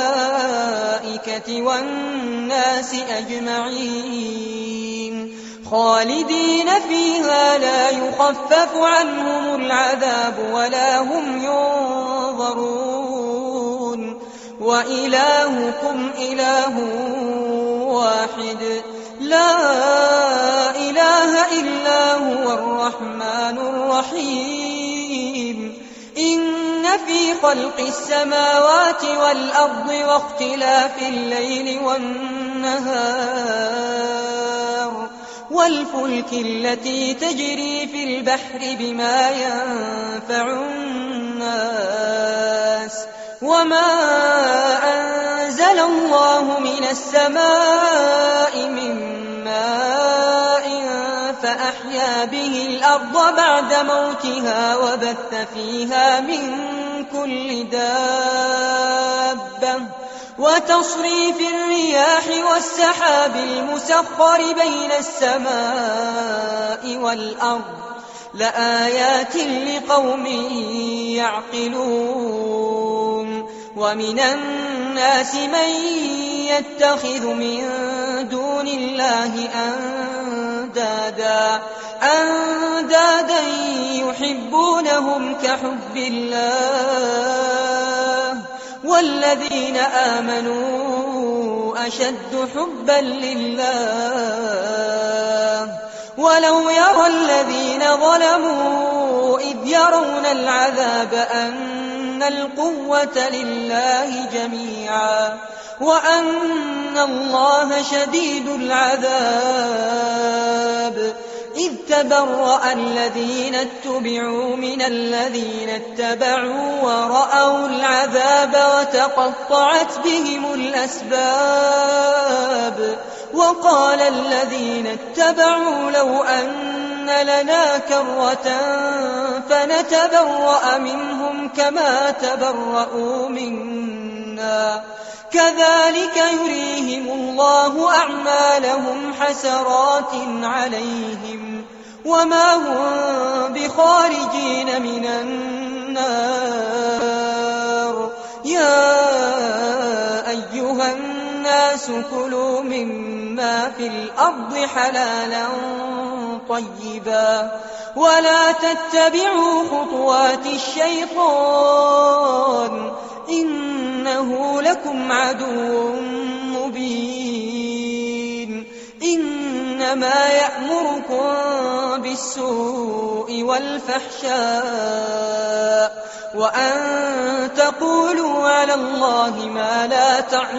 Speaker 1: والملائكة والناس أجمعين خالدين فيها لا يخفف عنهم العذاب ولا هم ينظرون وإلهكم إله واحد لا إله إلا هو الرحمن الرحيم إن في خلق السماوات والأرض واختلاف الليل والنهار والفلك التي تجري في البحر بما ينفع الناس وما أنزل الله من السماء من ماء فأحيا به الأرض بعد موتها وبث فيها من كل دابة وتصريف الرياح والسحاب المسخر بين السماء والأرض لآيات لقوم يعقلون ومن الناس من يتخذ من دون الله أندادا أندادا يحبونهم كحب الله والذين آمنوا أشد حبا لله ولو يرى الذين ظلموا إذ يرون العذاب أن القوة لله جميعا وأن الله شديد العذاب إذ تبرأ الذين اتبعوا من الذين اتبعوا ورأوا العذاب وتقطعت بهم الأسباب وقال الذين اتبعوا لو أن لنا كرة فنتبرأ منهم كما تبرأوا منا كذلك يريهم الله أعمالهم حسرات عليهم وما هم بخارجين من النار يا أيها الناس كلوا مما في الأرض حلالا طيبا ولا تتبعوا خطوات الشيطان إنه لكم عدو مبين إنما يأمركم بالسوء والفحشاء وأن تقولوا على الله ما لا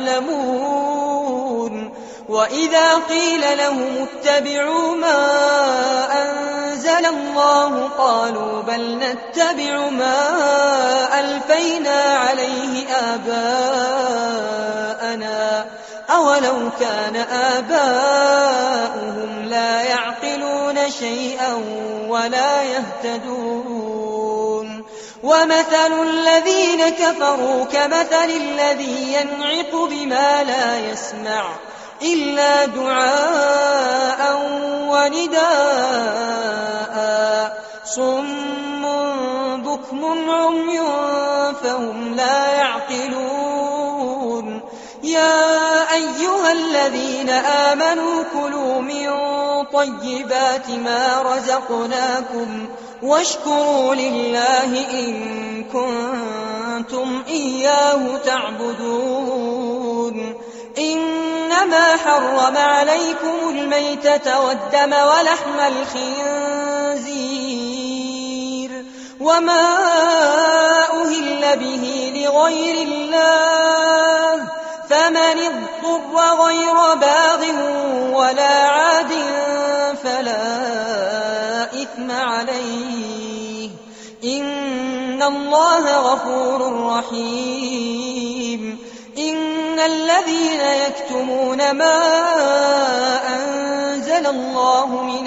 Speaker 1: تعلمون وإذا قيل لهم اتبعوا ما أنزل الله قالوا بل نتبع ما ألفينا عليه آباءنا أولو كان آباؤهم لا يعقلون شيئا ولا يهتدون ومثل الذين كفروا كمثل الذي ينعق بما لا يسمع إلا دعاء ونداء صم بكم عمي فهم لا يعقلون يا أيها الذين آمنوا كلوا من طيبات ما رزقناكم واشكروا لله إن كنتم إياه تعبدون إنما حرم عليكم الميتة والدم ولحم الخنزير وما أهل به لغير الله فمن اضطر غير باغ ولا عاد فلا إثم عليه إن الله غفور رحيم إن الذين يكتمون ما أنزل الله من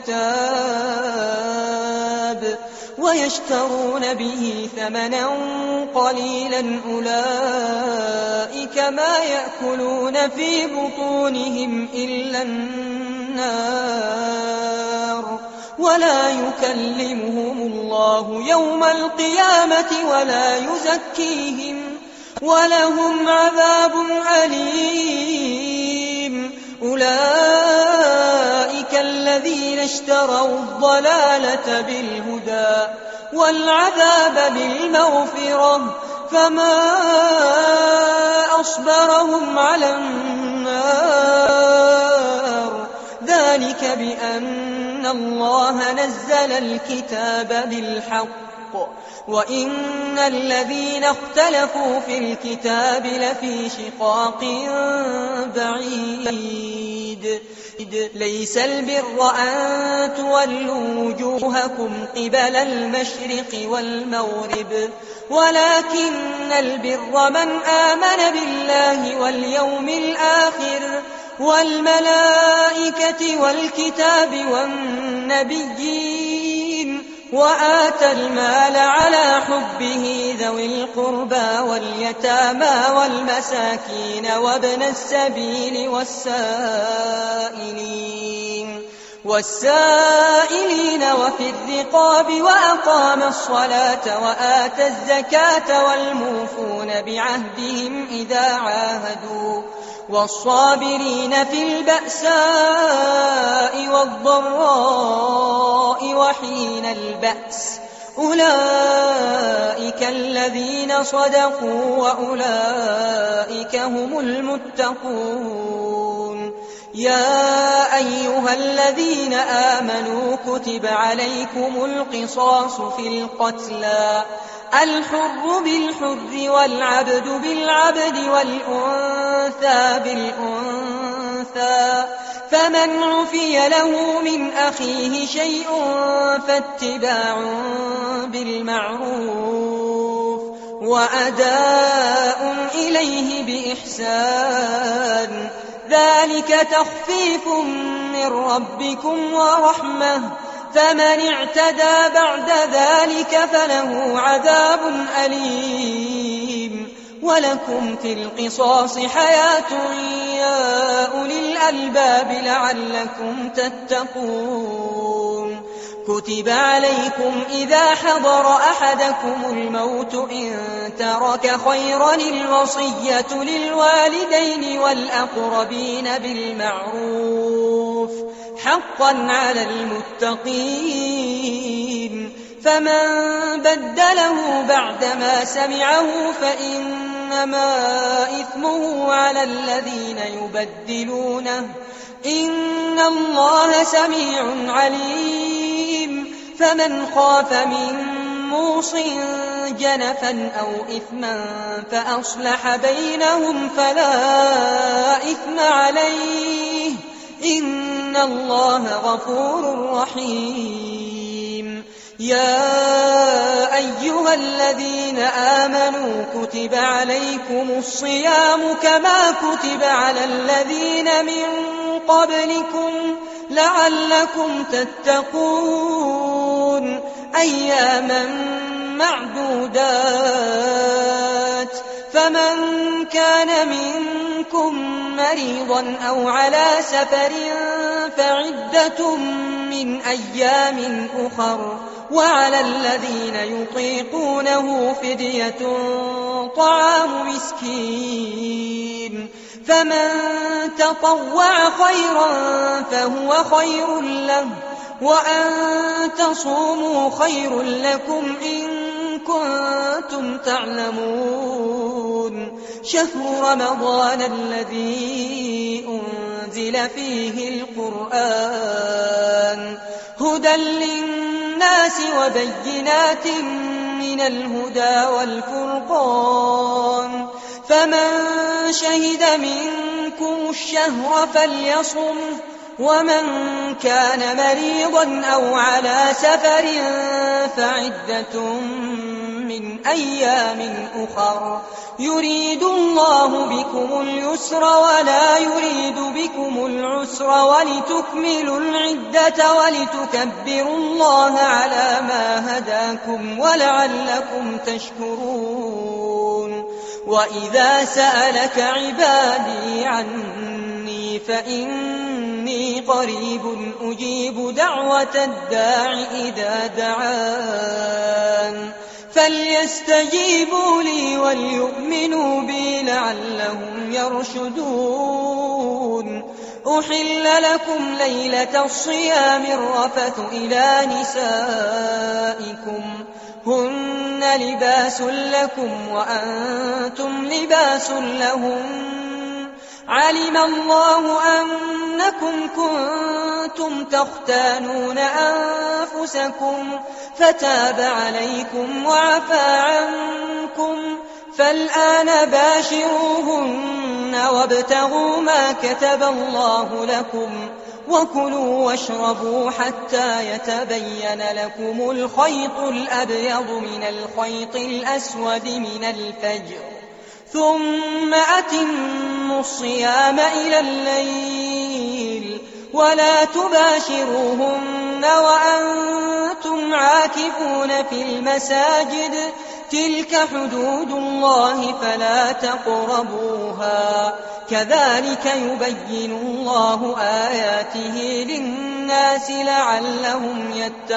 Speaker 1: الكتاب ويشترون به ثمنا قليلا أولئك ما يأكلون في بطونهم إلا النار ولا يكلمهم الله يوم القيامة ولا يزكيهم ولهم عذاب أليم أولئك الذين الذين اشتروا الضلالة بالهدى والعذاب بالمغفرة فما أصبرهم على النار ذلك بأن الله نزل الكتاب بالحق وإن الذين اختلفوا في الكتاب لفي شقاق بعيد ليس البر أن تولوا وجوهكم قبل المشرق والمغرب ولكن البر من آمن بالله واليوم الآخر والملائكة والكتاب والنبيين وآتى المال على حبه ذوي القربى واليتامى والمساكين وابن السبيل والسائلين والسائلين وفي الرقاب وأقام الصلاة وآتى الزكاة والموفون بعهدهم إذا عاهدوا والصابرين في البأساء والضراء وحين البأس أولئك الذين صدقوا وأولئك هم المتقون يا أيها الذين آمنوا كتب عليكم القصاص في القتلى الحر بالحر والعبد بالعبد والأنثى بالأنثى فمن عفي له من أخيه شيء فاتباع بالمعروف وأداء إليه بإحسان ذلك تخفيف من ربكم ورحمة فمن اعتدى بعد ذلك فله عذاب أليم ولكم في القصاص حياة يا أولي الألباب لعلكم تتقون كتب عليكم إذا حضر أحدكم الموت إن ترك خيرا الوصية للوالدين والأقربين بالمعروف حقا على المتقين فمن بدله بعدما سمعه فإنما إثمه على الذين يبدلونه إن الله سميع عليم فمن خاف من موص جنفا أو إثما فأصلح بينهم فلا إثم عليه إن الله غفور رحيم يا أيها الذين آمنوا كتب عليكم الصيام كما كتب على الذين من قبلكم لعلكم تتقون أياما معدودات فمن كان منكم مريضا أو على سفر فعدة من أيام أخر وعلى الذين يطيقونه فدية طعام مسكين فمن تطوع خيرا فهو خير له وأن تصوموا خير لكم إن كنتم تعلمون شهر رمضان الذي أنزل فيه القرآن هدى للناس وبينات من الهدى والفرقان فمن شهد منكم الشهر فليصم ومن كان مريضا أو على سفر فعدة من أيام أخر يريد الله بكم اليسر ولا يريد بكم العسر ولتكملوا العدة ولتكبروا الله على ما هداكم ولعلكم تشكرون وإذا سألك عبادي عني فإني قريب أجيب دعوة الداع إذا دعان فليستجيبوا لي وليؤمنوا بي لعلهم يرشدون أحل لكم ليلة الصيام الرفث إلى نسائكم هن لباس لكم وأنتم لباس لهم علم الله أنكم كنتم تختانون أنفسكم فتاب عليكم وعفى عنكم فالآن باشروهن وابتغوا ما كتب الله لكم وكلوا واشربوا حتى يتبين لكم الخيط الأبيض من الخيط الأسود من الفجر ثم أتموا الصيام إلى الليل ولا تباشروهن وأنتم عاكفون في المساجد تلك حدود الله فلا تقربوها كذلك يبين الله آياته للناس لعلهم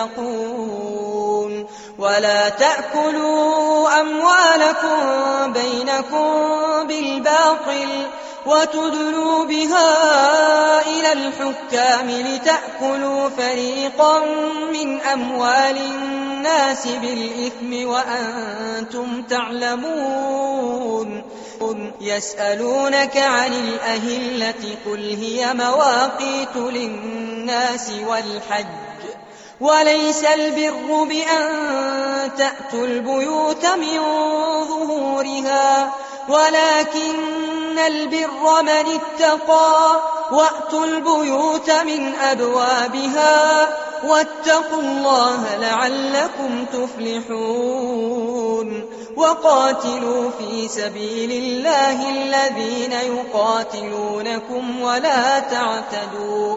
Speaker 1: يتقون ولا تأكلوا أموالكم بينكم بالباطل وتدلوا بها إلى الحكام لتأكلوا فريقا من أموال الناس بالإثم وأنتم تعلمون يسألونك عن الأهلة قل هي مواقيت للناس والحج وليس البر بأن تأتوا البيوت من ظهورها ولكن البر من اتقى وأتوا البيوت من أبوابها واتقوا الله لعلكم تفلحون وقاتلوا في سبيل الله الذين يقاتلونكم ولا تعتدوا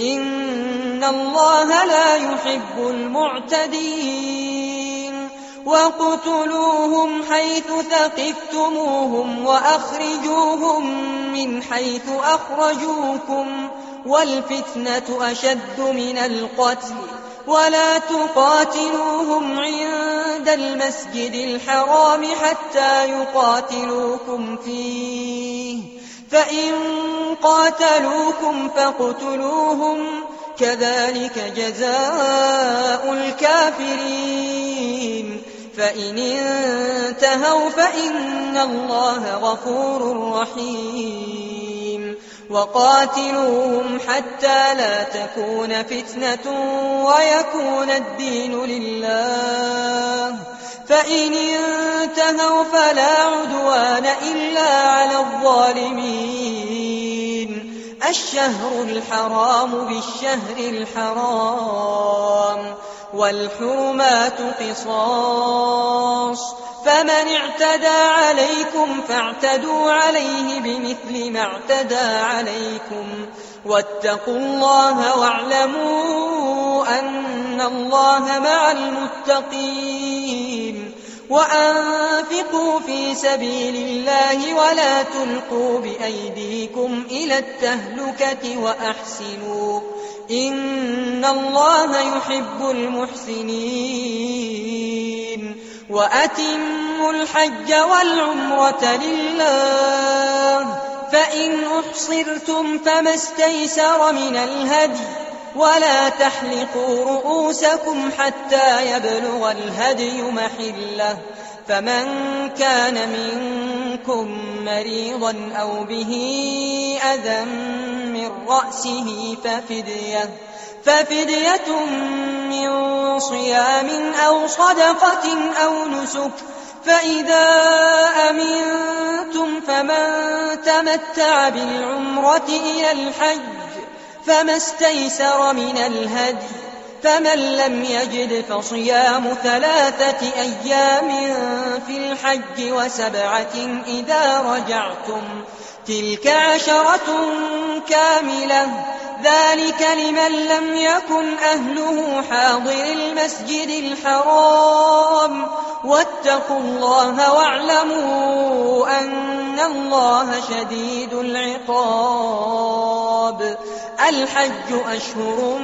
Speaker 1: إن الله لا يحب المعتدين وَاقْتُلُوهُمْ حَيْثُ ثَقِفْتُمُوهُمْ وَأَخْرِجُوهُمْ مِنْ حَيْثُ أَخْرَجُوكُمْ وَالْفِتْنَةُ أَشَدُّ مِنَ الْقَتْلِ وَلَا تُقَاتِلُوهُمْ عِندَ الْمَسْجِدِ الْحَرَامِ حَتَّى يُقَاتِلُوكُمْ فِيهِ فَإِنْ قَاتَلُوكُمْ فَاقْتُلُوهُمْ كَذَلِكَ جَزَاءُ الْكَافِرِينَ فَإِنِ انْتَهَوْا فَإِنَّ اللَّهَ غَفُورٌ رَحِيمٌ وَقَاتِلُوهُمْ حَتَّى لَا تَكُونَ فِتْنَةٌ وَيَكُونَ الدِّينُ لِلَّهِ فَإِنِ انْتَهَوْا فَلَا عُدْوَانَ إِلَّا عَلَى الظَّالِمِينَ الشهر الحرام بالشهر الحرام والحرمات قصاص فمن اعتدى عليكم فاعتدوا عليه بمثل ما اعتدى عليكم واتقوا الله واعلموا أن الله مع المتقين وأنفقوا في سبيل الله ولا تلقوا بأيديكم إلى التهلكة وأحسنوا إن الله يحب المحسنين وأتموا الحج والعمرة لله فإن أحصرتم فما استيسر من الهدي ولا تحلقوا رؤوسكم حتى يبلغ الهدي محله فمن كان منكم مريضا أو به أذى من رأسه ففدية ففدية من صيام أو صدقة أو نسك فإذا أمنتم فمن تمتع بالعمرة إلى الحج فما استيسر من الهدي فمن لم يجد فصيام ثلاثة أيام في الحج وسبعة إذا رجعتم تلك عشرة كاملة ذلك لمن لم يكن أهله حاضر المسجد الحرام واتقوا الله واعلموا أن الله شديد العقاب الحج أشهر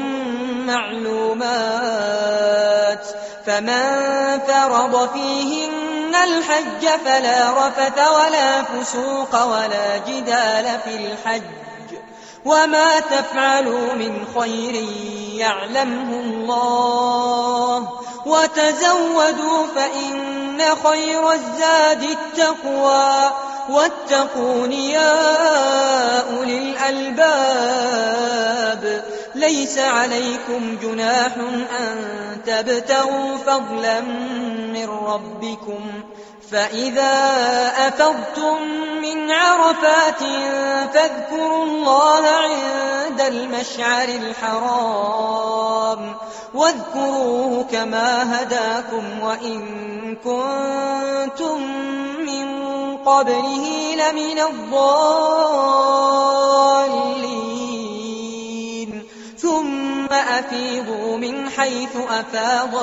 Speaker 1: معلومات فمن فرض فيهن الحج فلا رفث ولا فسوق ولا جدال في الحج وما تفعلوا من خير يعلمه الله وتزودوا فإن خير الزاد التقوى واتقون يا أولي الألباب ليس عليكم جناح أن تبتغوا فضلا من ربكم فإذا أفضتم من عرفات فاذكروا الله عند المشعر الحرام واذكروه كما هداكم وإن كنتم من قبله لمن الضالين ثم أفيضوا من حيث أفاض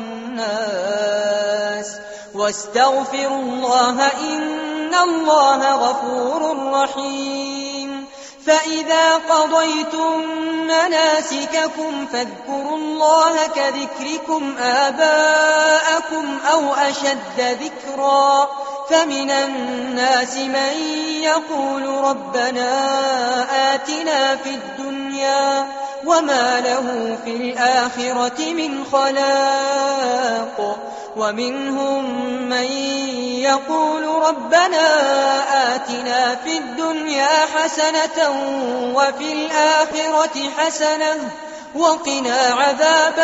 Speaker 1: الناس واستغفروا الله إن الله غفور رحيم فإذا قضيتم مناسككم فاذكروا الله كذكركم آباءكم أو أشد ذكرا فمن الناس من يقول ربنا آتنا في الدنيا وما له في الآخرة من خلاق ومنهم من يقول ربنا آتنا في الدنيا حسنة وفي الآخرة حسنة وقنا عذاب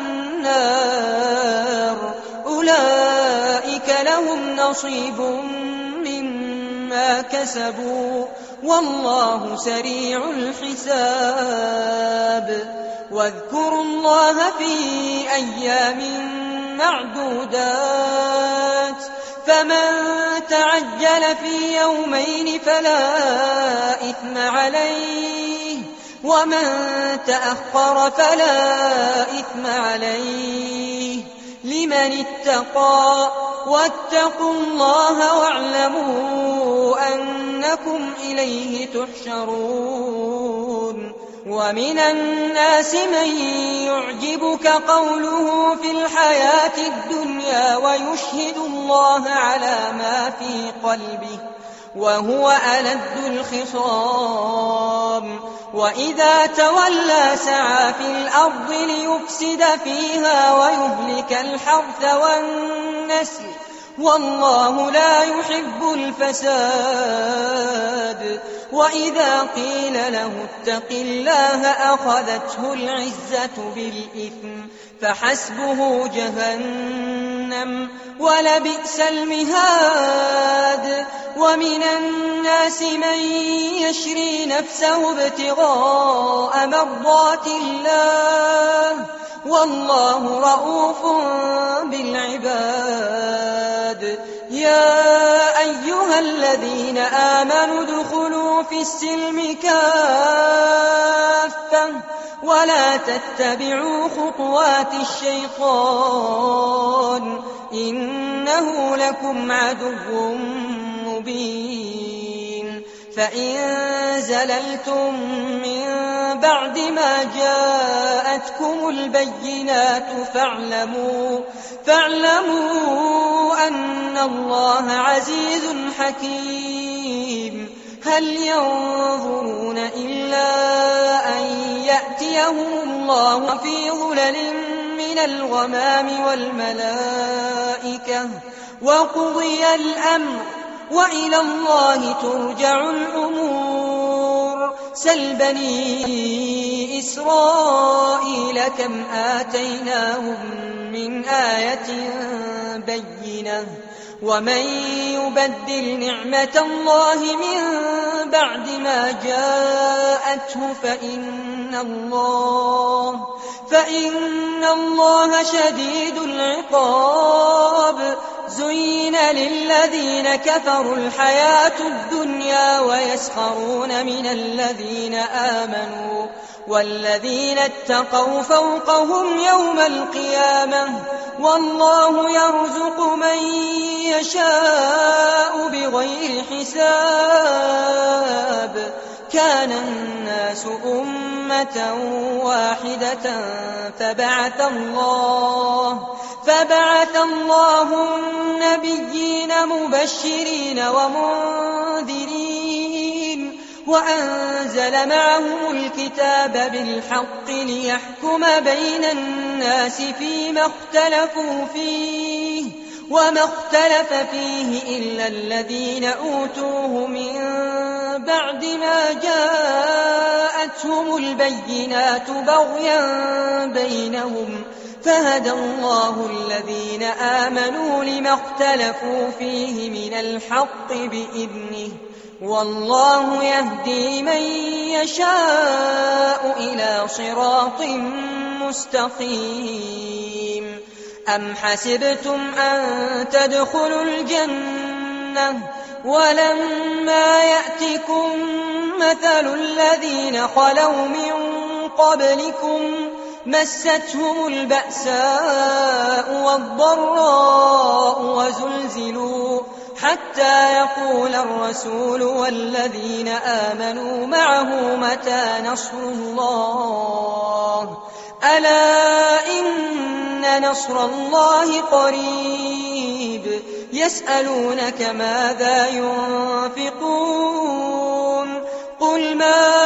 Speaker 1: النار أولئك لهم نصيب مما كسبوا والله سريع الحساب واذكروا الله في أيام معدودات فمن تعجل في يومين فلا إثم عليه ومن تأخر فلا إثم عليه لمن اتقى واتقوا الله واعلموا أنكم إليه تحشرون ومن الناس من يعجبك قوله في الحياة الدنيا ويشهد الله على ما في قلبه وهو ألد الخصام وإذا تولى سعى في الأرض ليفسد فيها ويهلك الحرث والنسل والله لا يحب الفساد وإذا قيل له اتق الله أخذته العزة بالإثم فحسبه جهنم ولبئس المهاد ومن الناس من يشري نفسه ابتغاء مرضات الله والله رؤوف بالعباد يا أيها الذين آمنوا ادخلوا في السلم كافة ولا تتبعوا خطوات الشيطان إنه لكم عدو مبين فإن زللتم من بعد ما جاءتكم البينات فاعلموا فاعلموا أن الله عزيز حكيم هل ينظرون إلا أن يأتيهم الله في ظلل من الغمام والملائكة وقضي الأمر وإلى الله ترجع الأمور سل بني إسرائيل كم آتيناهم من آية بينة ومن يبدل نعمة الله من بعد ما جاءته فإن الله فإن الله شديد العقاب زين للذين كفروا الحياة الدنيا ويسخرون من الذين آمنوا والذين اتقوا فوقهم يوم القيامة والله يرزق من يشاء بغير حساب كان الناس أمة واحدة فبعث الله فبعث الله النبيين مبشرين ومنذرين وأنزل معهم الكتاب بالحق ليحكم بين الناس فيما اختلفوا فيه وما اختلف فيه إلا الذين أوتوه من بعد ما جاءتهم البينات بغيا بينهم فهدى الله الذين آمنوا لما اختلفوا فيه من الحق بإذنه والله يهدي من يشاء إلى صراط مستقيم. أم حسبتم أن تدخلوا الجنة ولما يأتكم مثل الذين خلوا من قبلكم مستهم البأساء والضراء وزلزلوا حتى يقول الرسول والذين آمنوا معه متى نصر الله ألا إن نصر الله قريب. يسألونك ماذا ينفقون قل ما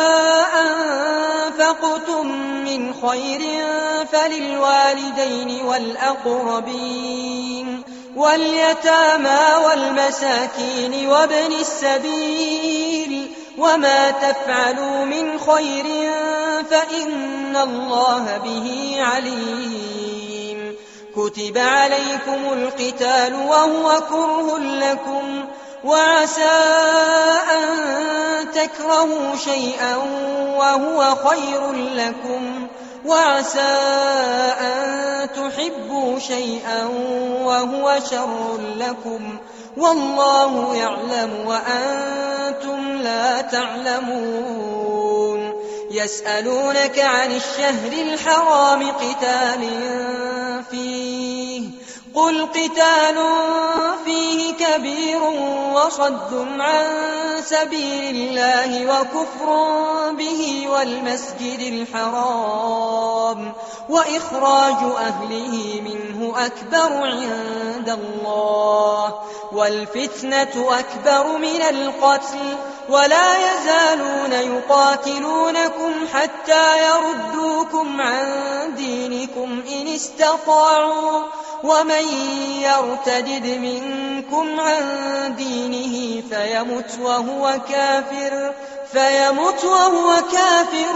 Speaker 1: أنفقتم من خير فللوالدين والأقربين واليتامى والمساكين وابن السبيل وما تفعلوا من خير فإن الله به عليم. كتب عليكم القتال وهو كره لكم وعسى أن تكرهوا شيئا وهو خير لكم وعسى أن تحبوا شيئا وهو شر لكم والله يعلم وأنتم لا تعلمون. يسألونك عن الشهر الحرام قتال فيه قل قتال فيه كبير وصد عن سبيل الله وكفر به والمسجد الحرام وإخراج أهله منه أكبر عند الله والفتنة أكبر من القتل ولا يزالون يقاتلونكم حتى يردوكم عن دينكم إن استطاعوا ومن يرتدد منكم عن دينه فيمت وهو كافر فيمت وهو كافر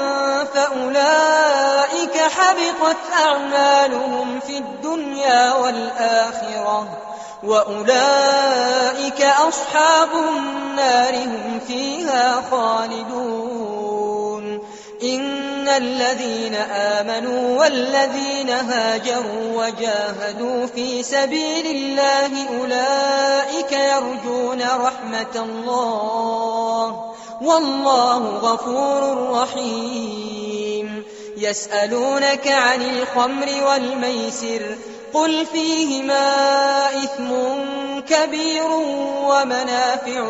Speaker 1: فأولئك حبطت أعمالهم في الدنيا والآخرة وأولئك أصحاب النار هم فيها خالدون. إن الذين آمنوا والذين هاجروا وجاهدوا في سبيل الله أولئك يرجون رحمة الله والله غفور رحيم. يسألونك عن الخمر والميسر قل فيهما إثم كبير ومنافع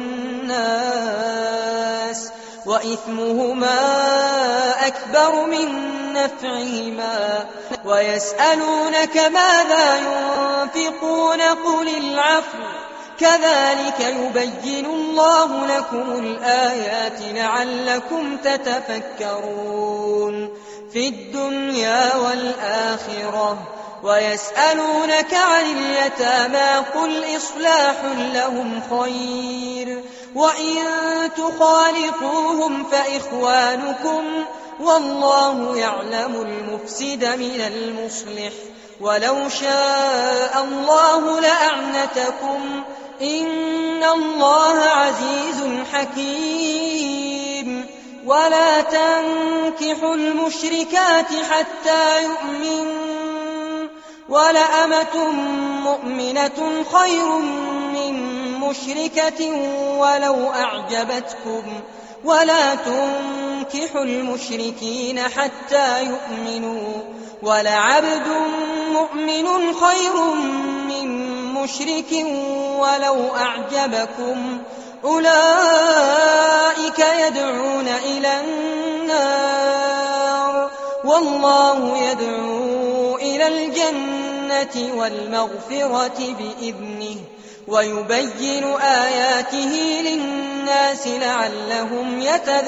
Speaker 1: للناس وإثمهما أكبر من نفعهما ويسألونك ماذا ينفقون قل العفو كذلك يبين الله لكم الآيات لعلكم تتفكرون في الدنيا والآخرة. ويسألونك عن اليتامى قل إصلاح لهم خير وإن تخالطوهم فإخوانكم والله يعلم المفسد من المصلح ولو شاء الله لأعنتكم إن الله عزيز حكيم. ولا تنكحوا المشركات حتى يؤمنوا ولأمة مؤمنة خير من مشركة ولو أعجبتكم ولا تنكحوا المشركين حتى يؤمنوا ولعبد مؤمن خير من مشرك ولو أعجبكم أولئك يدعون إلى النار والله يدعو إلى الجنة والمغفرة بإذنه ويبين آياته للناس للناس لعلهم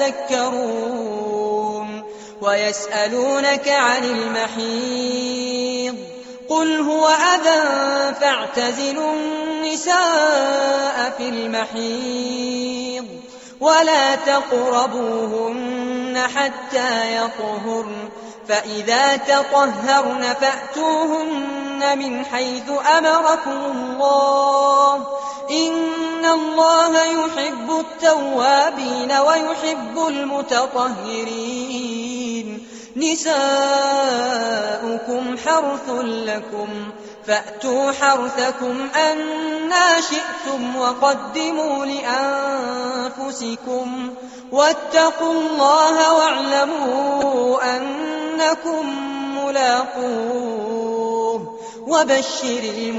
Speaker 1: يتذكرون ويسألونك عن المحيض قل هو أذى فاعتزلوا النساء في المحيض ولا تقربوهن حتى يطهرن فإذا تطهرن فأتوهن من حيث أمركم الله إن الله يحب التوابين ويحب المتطهرين نساؤكم حرث لكم فأتوا حرثكم أنى شئتم وقدموا لأنفسكم واتقوا الله واعلموا أنكم ملاقوه وبشر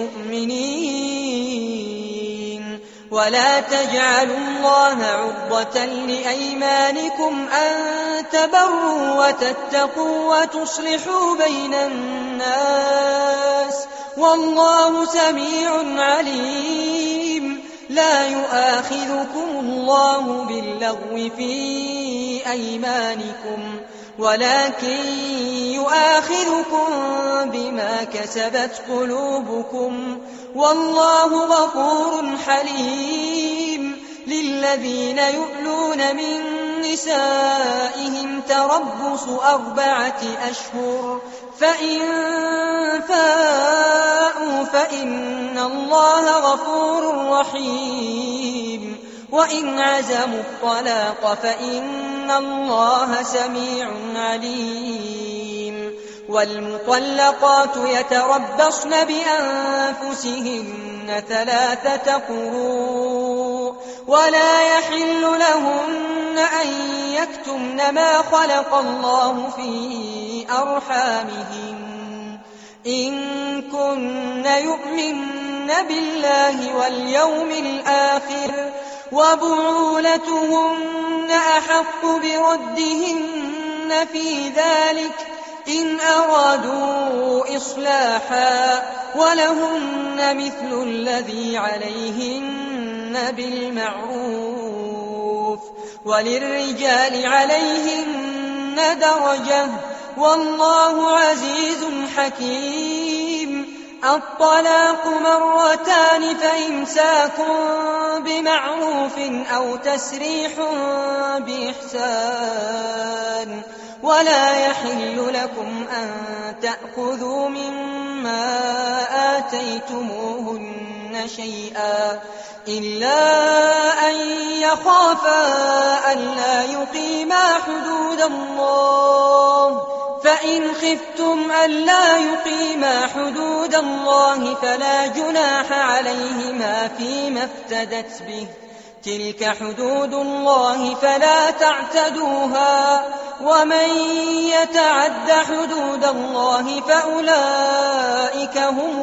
Speaker 1: المؤمنين ولا تجعلوا الله عرضة لأيمانكم أن تبروا وتتقوا وتصلحوا بين الناس والله سميع عليم لا يؤاخذكم الله باللغو في أيمانكم ولكن يؤاخذكم بما كسبت قلوبكم والله غفور حليم للذين يؤلون من نسائهم تربص أربعة أشهر فإن فاءوا فإن الله غفور رحيم وإن عزموا الطلاق فإن الله سميع عليم والمطلقات يتربصن بأنفسهن ثلاثة قروء ولا يحل لهن أن يكتمن ما خلق الله في أرحامهن إن كن يؤمن بالله واليوم الآخر وبعولتهن أحق بردهن في ذلك إن أرادوا إصلاحا ولهن مثل الذي عليهن بالمعروف وللرجال عليهن درجة والله عزيز حكيم الطلاق مرتان فإمساك بمعروف أو تسريح بإحسان ولا يحل لكم أن تأخذوا مما آتيتموهن شيئا إلا أن يخافا ألا يقيما حدود الله فإن خفتم ألا يقيما حدود الله فلا جناح عليهما فيما افتدت به تلك حدود الله فلا تعتدوها ومن يتعد حدود الله فأولئك هم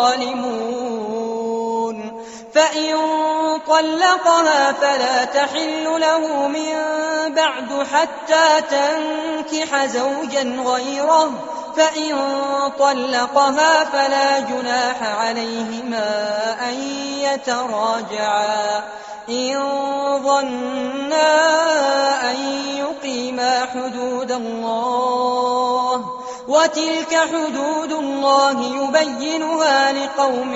Speaker 1: الظالمون فإن طلقها فلا تحل له من بعد حتى تنكح زوجا غيره فإن طلقها فلا جناح عليهما أن يتراجعا إن ظنا أن يقيما حدود الله وتلك حدود الله يبينها لقوم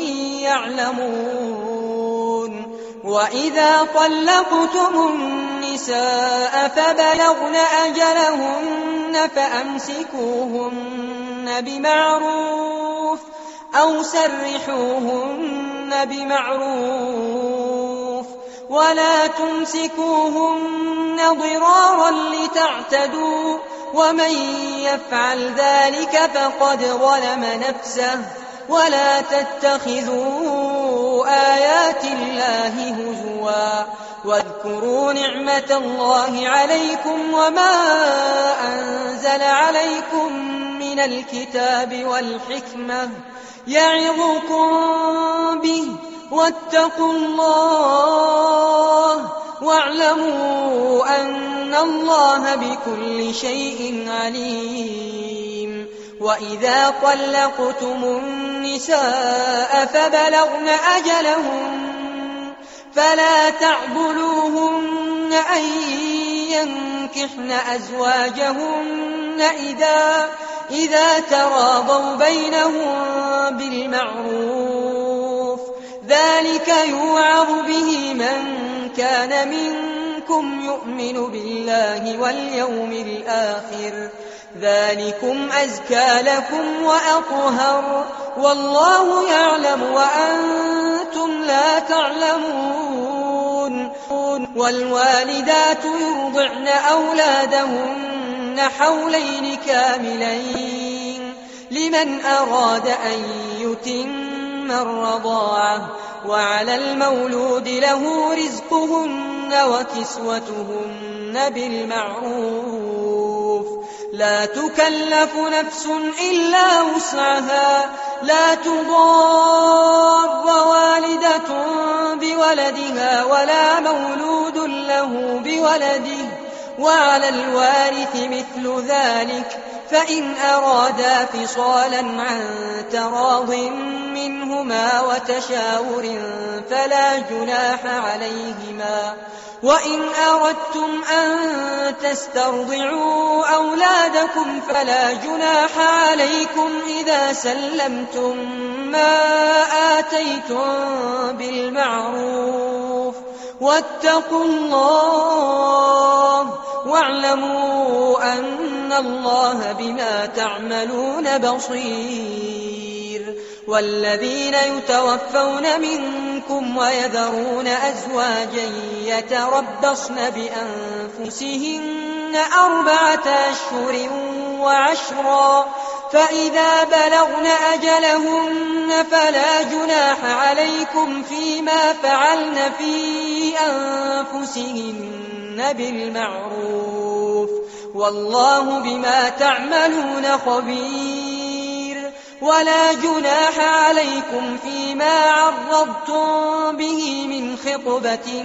Speaker 1: يعلمون وإذا طلقتم النساء فبلغن أجلهن فأمسكوهن بمعروف أو سرحوهن بمعروف ولا تمسكوهن ضرارا لتعتدوا ومن يفعل ذلك فقد ظلم نفسه ولا تتخذوا آيات الله هزوا واذكروا نعمة الله عليكم وما أنزل عليكم من الكتاب والحكمة يعظكم به واتقوا الله واعلموا أن الله بكل شيء عليم وإذا طلقتم النساء فبلغن أجلهن فلا تعبدوهن أن ينكحن أزواجهن إذا, إذا تراضوا بينهم بالمعروف، ذلك يوعظ به من كان منكم يؤمن بالله واليوم الآخر، ذلكم أزكى لكم وأطهر، والله يعلم وأنتم لا تعلمون. والوالدات يرضعن أولادهن حولين كاملين لمن أراد أن يتم الرضاعة، وعلى المولود له رزقهن وكسوتهن بالمعروف، لا تكلف نفس إلا وسعها، لا تضار والدة بولدها ولا مولود له بولده، وعلى الوارث مثل ذلك، فإن أرادا فصالا عن تراض منهما وتشاور فلا جناح عليهما. وإن أردتم أن تسترضعوا أولادكم فلا جناح عليكم إذا سلمتم ما آتيتم بالمعروف، واتقوا الله واعلموا أن الله بما تعملون بصير. والذين يتوفون منكم ويذرون أزواجا يتربصن بأنفسهن أربعة أشهر وعشرا، فإذا بلغن أجلهن فلا جناح عليكم فيما فعلن في أنفسهن بالمعروف، والله بما تعملون خبير. ولا جناح عليكم فيما عرضتم به من خطبة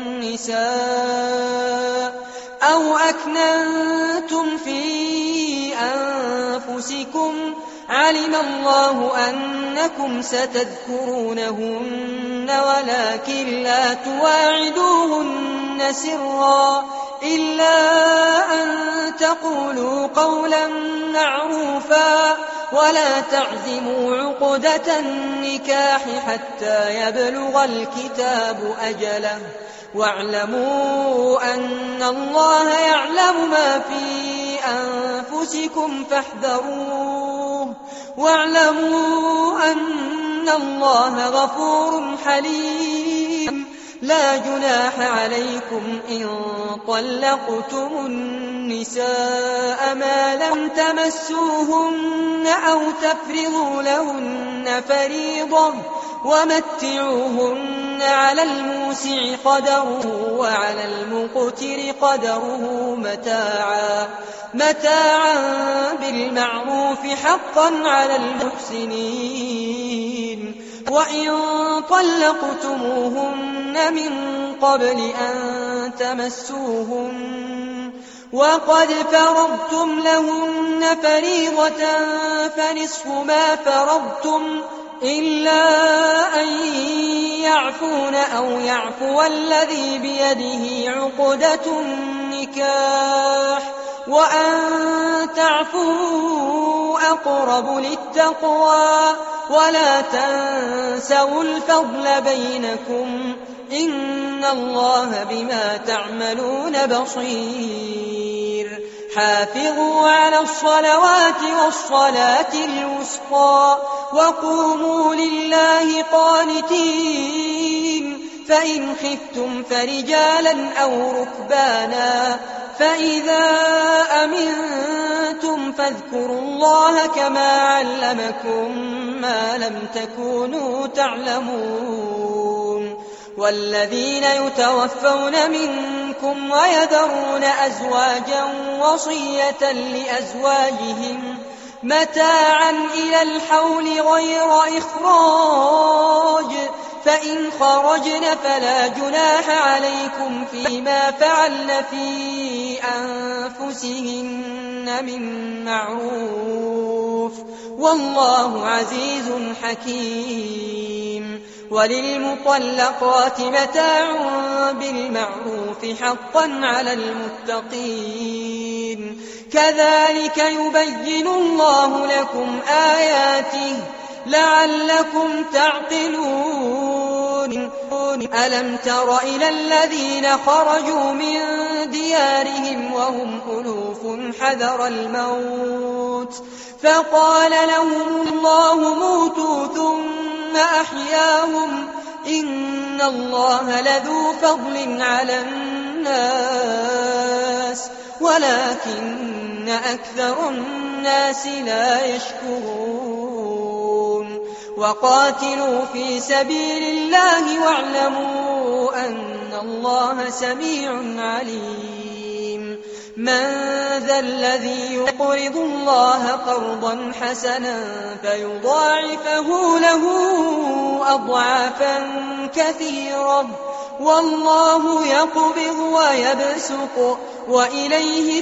Speaker 1: النساء أو أكننتم في أنفسكم، علم الله أنكم ستذكرونهن ولكن لا تواعدوهن سرا إلا أن تقولوا قولا معروفا، ولا تعزموا عقدة النكاح حتى يبلغ الكتاب أجله، واعلموا أن الله يعلم ما في أنفسكم فاحذروه، واعلموا أن الله غفور حليم. لا جناح عليكم إن طلقتم النساء ما لم تمسوهن أو تفرضوا لهن فريضة، ومتعوهن على الموسع قدره وعلى المقتر قدره متاعا متاعا بالمعروف حقا على المحسنين. وإن طلقتموهن من قبل أن تمسوهن وقد فرضتم لهن فريضة فنصف ما فرضتم إلا أن يعفون أو يعفو الذي بيده عقدة النكاح، وأن تعفوا أقرب للتقوى، ولا تنسوا الفضل بينكم، إن الله بما تعملون بصير. حافظوا على الصلوات والصلاة الوسطى وقوموا لله قانتين، فإن خفتم فرجالا أو ركبانا، فإذا أمنتم فاذكروا الله كما علمكم ما لم تكونوا تعلمون. والذين يتوفون منكم ويذرون أزواجا وصية لأزواجهم متاعا إلى الحول غير إخراج، فإن خرجن فلا جناح عليكم فيما فعلن في أنفسهن من معروف، والله عزيز حكيم. وللمطلقات متاع بالمعروف حقا على المتقين كذلك يبين الله لكم آياته لعلكم تعقلون ألم تر إلى الذين خرجوا من ديارهم وهم ألوف حذر الموت فقال لهم الله موتوا ثم أحياهم إن الله لذو فضل على الناس ولكن أكثر الناس لا يشكرون وقاتلوا في سبيل الله واعلموا أن الله سميع عليم من ذا الذي يقرض الله قرضا حسنا فيضاعفه له أضعافا كثيرة والله يقبض ويبسط وإليه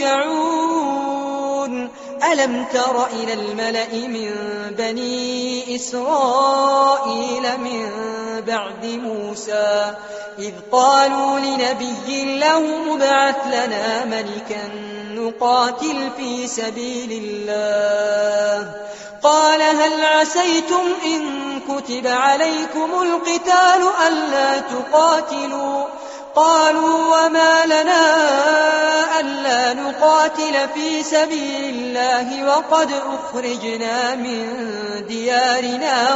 Speaker 1: ترجعون ألم تر إلى الملأ من بني إسرائيل من بعد موسى إذ قالوا لنبي له ابعث لنا ملكا نقاتل في سبيل الله قال هل عسيتم إن كتب عليكم القتال ألا تقاتلوا قالوا وما لنا ألا نقاتل في سبيل الله وقد أخرجنا من ديارنا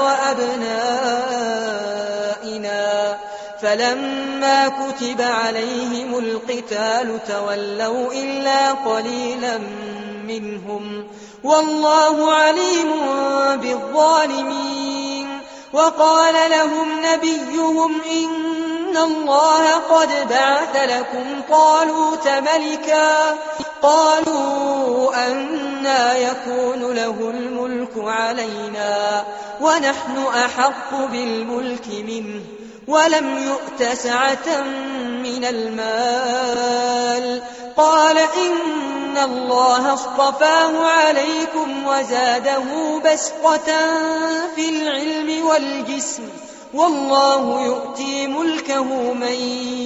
Speaker 1: وأبنائنا فلما كتب عليهم القتال تولوا إلا قليلا منهم والله عليم بالظالمين وقال لهم نبيهم إن الله قد بعث لكم طالوت ملكا قالوا أنى يكون له الملك علينا ونحن أحق بالملك منه ولم يؤت سعة من المال قال إن الله اصطفاه عليكم وزاده بسطة في العلم والجسم والله يؤتي ملكه من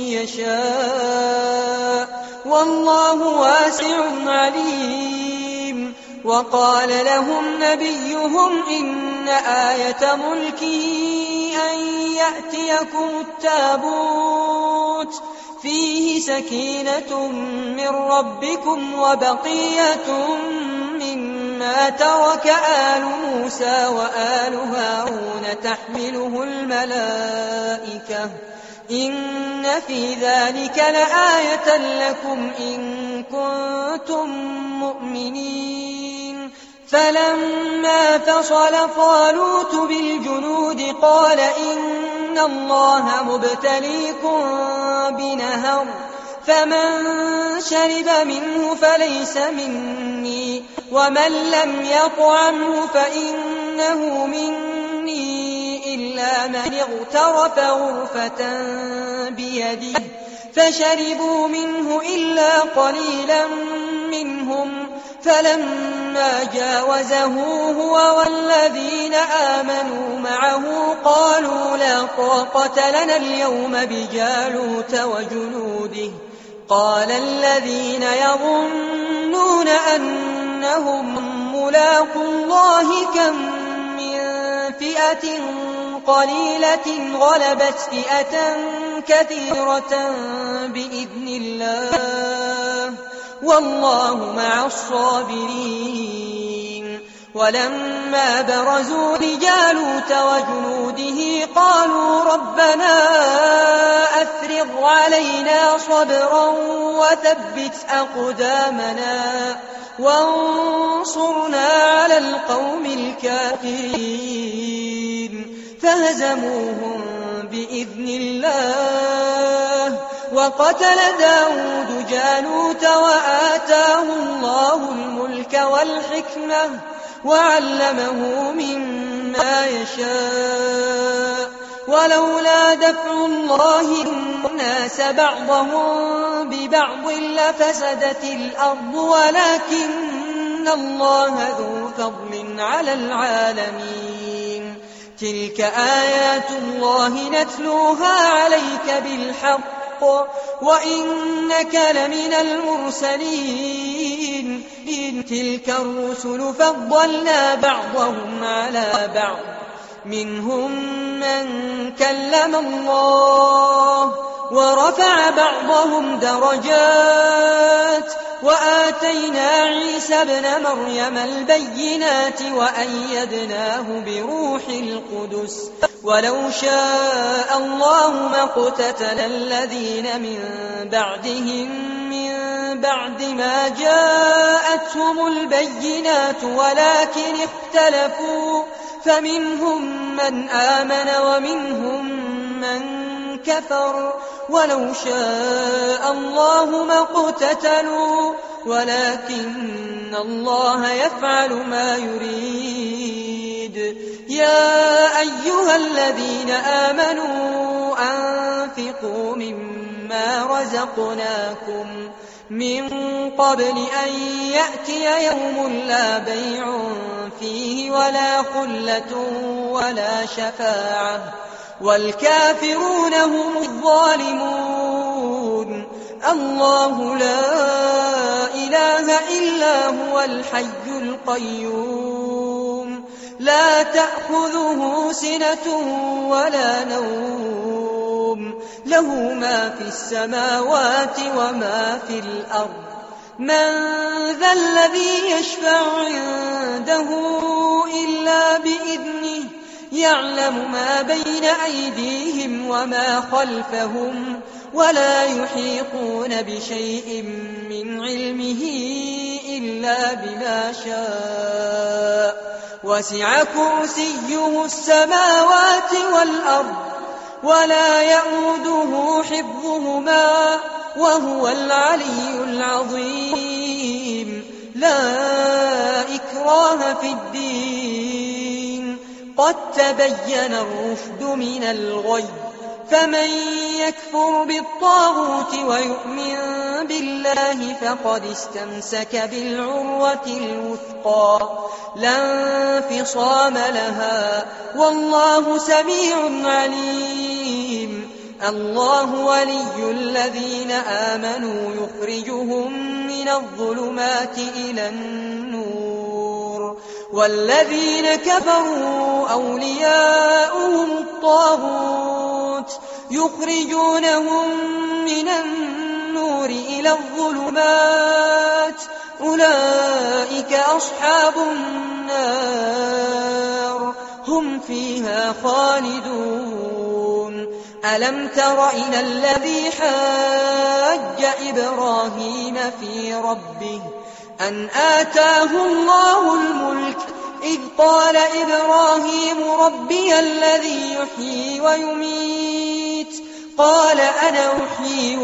Speaker 1: يشاء والله واسع عليم وقال لهم نبيهم إن آية ملكه أن يأتيكم التابوت فيه سكينة من ربكم وبقية مما ترك آل موسى وآل هارون تحمله الملائكة إن في ذلك لآية لكم إن كنتم مؤمنين فلما فصل طالوت بالجنود قال إن الله مبتليكم بنهر فمن شرب منه فليس مني ومن لم يطعمه فإنه مني إلا من اغترف غرفة بيده فشربوا منه إلا قليلا منهم فلما جاوزه هو والذين آمنوا معه قالوا لا طاقة لنا اليوم بجالوت وجنوده قال الذين يظنون أنهم ملاقو الله كم من فئة قليلة غلبت فئة كثيرة بإذن الله والله مع الصابرين ولما برزوا لجالوت وجنوده قالوا ربنا أفرغ علينا صبرا وثبت أقدامنا وانصرنا على القوم الكافرين فهزموهم بإذن الله وقتل داود جالوت وآتاه الله الملك والحكمة وعلمه مما يشاء ولولا دفع الله الناس بعضهم ببعض لفسدت الأرض ولكن الله ذو فضل على العالمين تلك آيات الله نتلوها عليك بالحق وإنك لمن المرسلين. إن تلك الرسل فضلنا بعضهم على بعض منهم من كلم الله ورفع بعضهم درجات وآتينا عيسى ابن مريم البينات وأيدناه بروح القدس ولو شاء الله ما اقتتل الذين من بعدهم من بعد ما جاءتهم البينات ولكن اختلفوا فمنهم من آمن ومنهم من كفر ولو شاء الله ما اقتتلوا ولكن الله يفعل ما يريد. يا أيها الذين آمنوا أنفقوا مما رزقناكم من قبل أن يأتي يوم لا بيع فيه ولا خلة ولا شفاعة والكافرون هم الظالمون. الله لا إله إلا هو الحي القيوم لا تأخذه سنة ولا نوم له ما في السماوات وما في الأرض. من ذا الذي يشفع عنده إلا بإذنه يعلم ما بين أيديهم وما خلفهم ولا يحيطون بشيء من علمه إلا بما شاء وسع كرسيه السماوات والأرض ولا يؤوده حفظهما وهو العلي العظيم. لا إكراه في الدين قد تبين الرشد من الغي فمن يكفر بالطاغوت ويؤمن بالله فقد استمسك بالعروة الوثقى لا انفصام لها والله سميع عليم. الله ولي الذين آمنوا يخرجهم من الظلمات إلى النور والذين كفروا أولياؤهم الطاغوت يخرجونهم من النور إلى الظلمات أولئك أصحاب النار هم فيها خالدون. ألم تر إلى الذي حاج إبراهيم في ربه أن آتاه الله الملك إذ قال إبراهيم ربي الذي يحيي ويميت قال أنا أحيي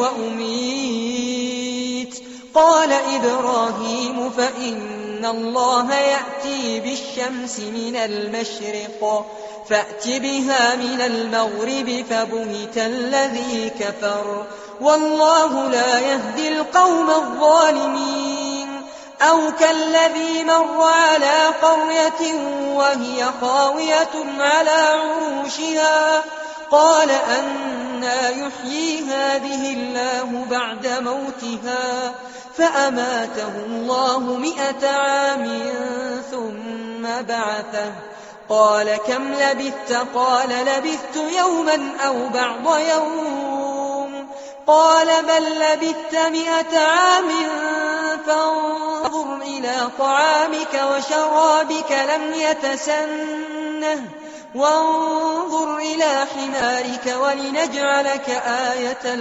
Speaker 1: وأميت قال إبراهيم فإن الله يأتي بالشمس من المشرق فأت بها من المغرب فبهت الذي كفر والله لا يهدي القوم الظالمين. أو كالذي مر على قرية وهي خاوية على عروشها قال أنى يحيي هذه الله بعد موتها فأماته الله مئة عام ثم بعثه قال كم لبثت قال لبثت يوما أو بعض يوم قال بل لبثت مئة عام فانظر إلى طعامك وشرابك لم يتسنه وانظر إلى حمارك ولنجعلك آية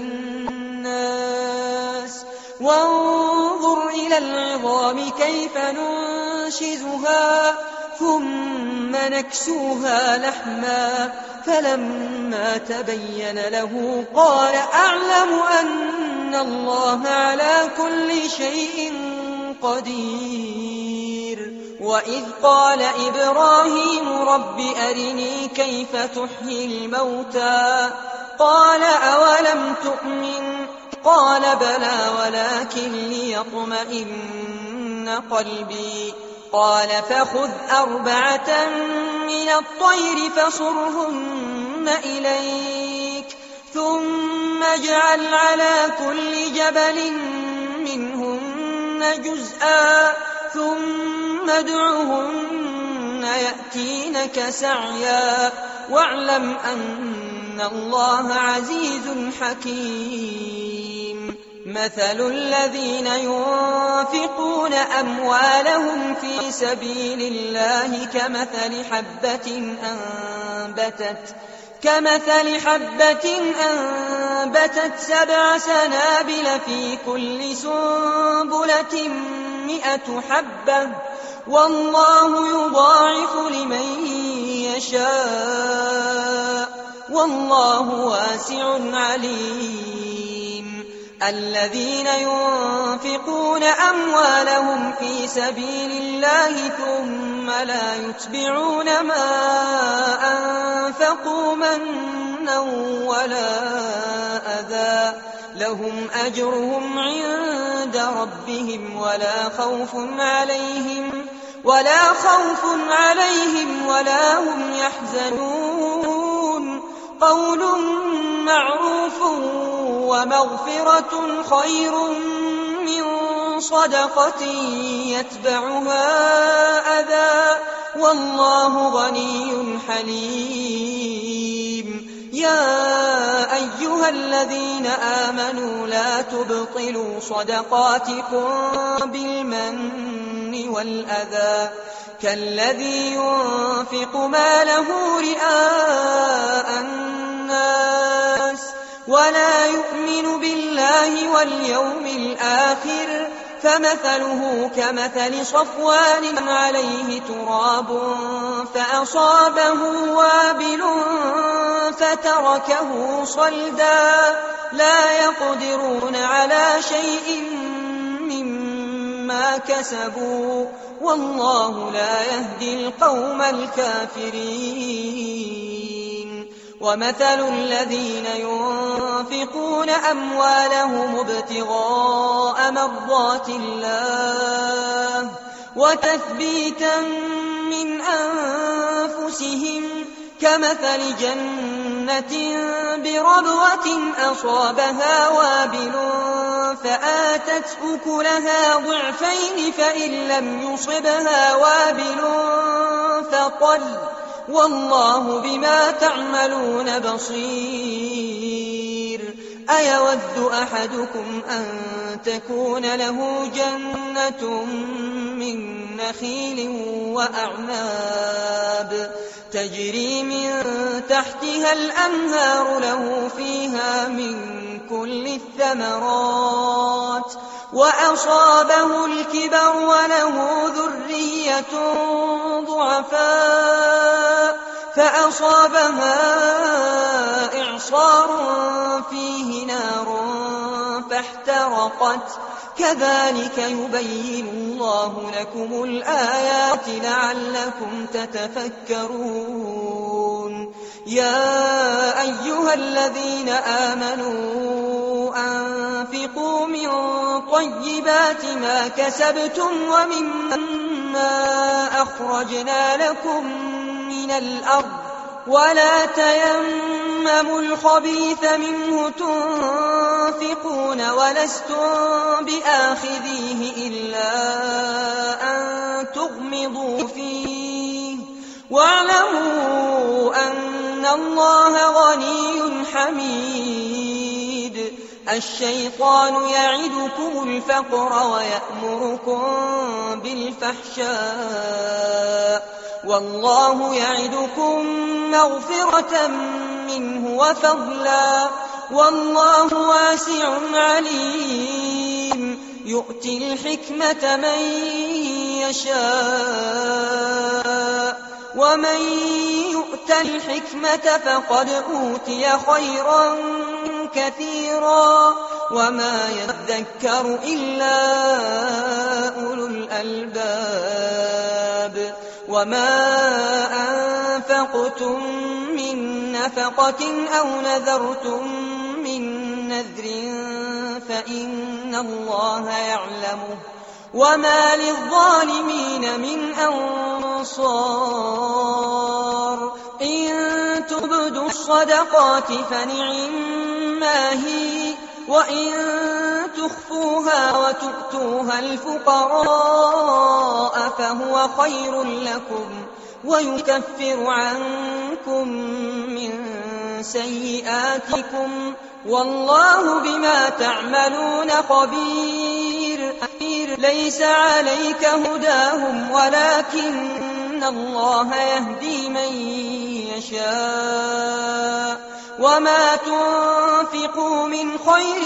Speaker 1: للناس وانظر إلى العظام كيف ننشزها ثم نكسوها لحما فلما تبين له قال أعلم أن الله على كل شيء قدير. وإذ قال إبراهيم رب أرني كيف تحيي الموتى قال أولم تؤمن قال بلى ولكن ليطمئن قلبي قال فخذ أربعة من الطير فصرهن إليك ثم اجعل على كل جبل منهن جزءا ثم ادعهن يأتينك سعيا واعلم أن الله عزيز حكيم. مثل الذين ينفقون أموالهم في سبيل الله كمثل حبة أنبتت كمثل حبة أنبتت سبع سنابل في كل سنبلة مئة حبة والله يضاعف لمن يشاء والله واسع عليم. الذين ينفقون أموالهم في سبيل الله ثم لا يتبعون ما أنفقوا منا ولا أذى لهم أجرهم عند ربهم ولا خوف عليهم ولا خوف عليهم ولا هم يحزنون. قول معروف ومغفرة خير من صدقة يتبعها أذى والله غني حليم. يا أيها الذين آمنوا لا تبطلوا صدقاتكم بالمن والأذى كالذي ينفق ماله رئاء الناس ولا يؤمن بالله واليوم الآخر فمثله كمثل صفوان عليه تراب فأصابه وابل فتركه صلدا لا يقدرون على شيء مما كسبوا والله لا يهدي القوم الكافرين. ومثل الذين ينفقون أموالهم ابتغاء مرضات الله وتثبيتا من أنفسهم كمثل جنة بربوة أصابها وابل فآتت أكلها ضعفين فإن لم يصبها وابل فطل والله بما تعملون بصير. أيود أحدكم أن تكون له جنة من نخيل وأعناب تجري من تحتها الأنهار له فيها من كل الثمرات وأصابه الكبر وله ذرية ضعفاء فأصابها إعصار فيه نار فاحترقت كذلك يبين الله لكم الآيات لعلكم تتفكرون. يا أيها الذين آمنوا أنفقوا من طيبات ما كسبتم ومما أخرجنا لكم من الأرض ولا تيمموا الخبيث منه تنفقون ولستم بآخذيه إلا أن تغمضوا فيه واعلموا أن الله غني حميد. الشيطان يعدكم الفقر ويأمركم بالفحشاء والله يعدكم مغفرة منه وفضلا والله واسع عليم. يؤتي الحكمة من يشاء ومن يؤت الحكمة فقد أوتي خيرا كثيرا وما يذكر إلا أولو الألباب. وما أنفقتم من نفقة أو نذرتم من نذر فإن الله يعلمه وما للظالمين من أنصار إن تبدوا الصدقات فنعما هي وإن تخفوها وتؤتوها الفقراء فهو خير لكم ويكفر عنكم من سيئاتكم والله بما تعملون خبير ليس عليك هداهم ولكن الله يهدي من يشاء وما تنفقوا من خير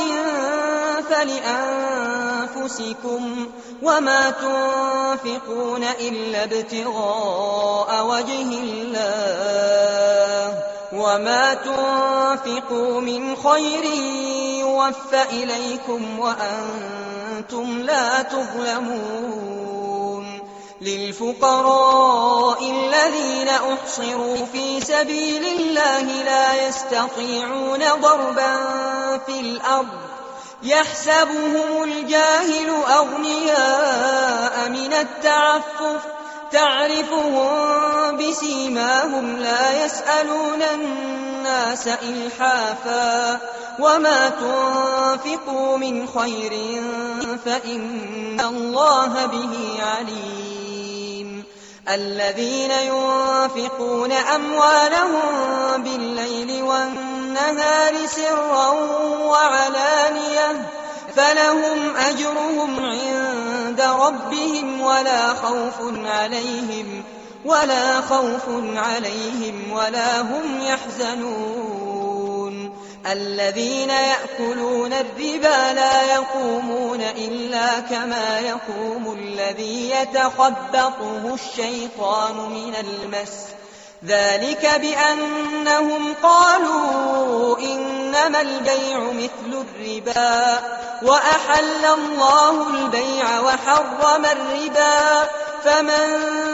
Speaker 1: فلأنفسكم وما تنفقون إلا ابتغاء وجه الله وما تنفقوا من خير يوفى إليكم وأنتم لا تظلمون للفقراء الذين أحصروا في سبيل الله لا يستطيعون ضربا في الأرض يحسبهم الجاهل أغنياء من التعفف تعرفهم بسيماهم لا يسألون الناس إلحافا وما تنفقوا من خير فإن الله به عليم الذين ينفقون أموالهم بالليل والنهار سرا وعلانية فلهم أجرهم عند ربهم ولا خوف عليهم ولا خوف عليهم ولا هم يحزنون الذين يأكلون الربا لا يقومون إلا كما يقوم الذي يتخبطه الشيطان من المس ذلك بأنهم قالوا إنما البيع مثل الربا وأحل الله البيع وحرم الربا فمن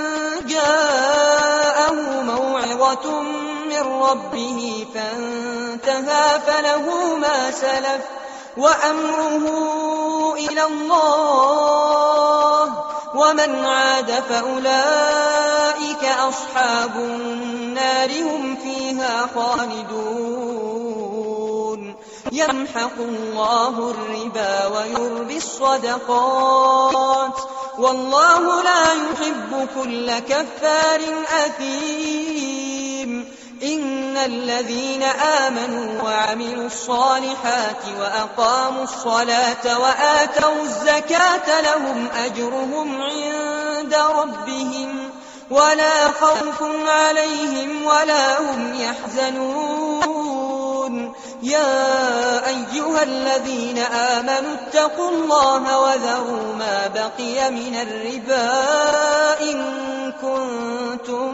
Speaker 1: جاءه موعظة من ربه فانتهى فله ما سلف وأمره إلى الله ومن عاد فأولئك أصحاب النار هم فيها خالدون يمحق الله الربا ويربي الصدقات والله لا يحب كل كفار أثيم إن الذين آمنوا وعملوا الصالحات وأقاموا الصلاة وآتوا الزكاة لهم أجرهم عند ربهم ولا خوف عليهم ولا هم يحزنون يا أيها الذين آمنوا اتقوا الله وذروا ما بقي من الربا إن كنتم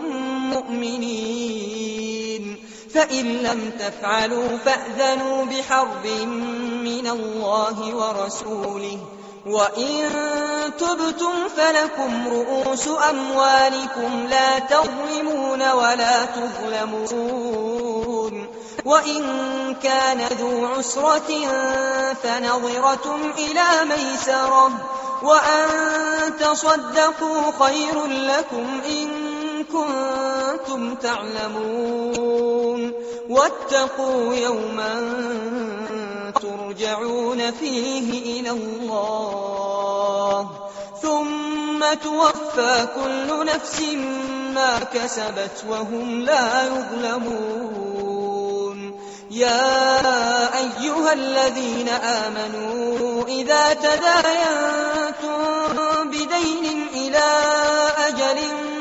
Speaker 1: مؤمنين فإن لم تفعلوا فأذنوا بحرب من الله ورسوله وإن تبتم فلكم رؤوس أموالكم لا تظلمون ولا تظلمون وإن كان ذو عسرة فنظرة إلى ميسرة وأن تصدقوا خير لكم إن كنتم تعلمون واتقوا يوما ترجعون فيه إلى الله ثم توفى كل نفس ما كسبت وهم لا يظلمون يا أيها الذين آمنوا إذا تداينتم بدين إلى أجل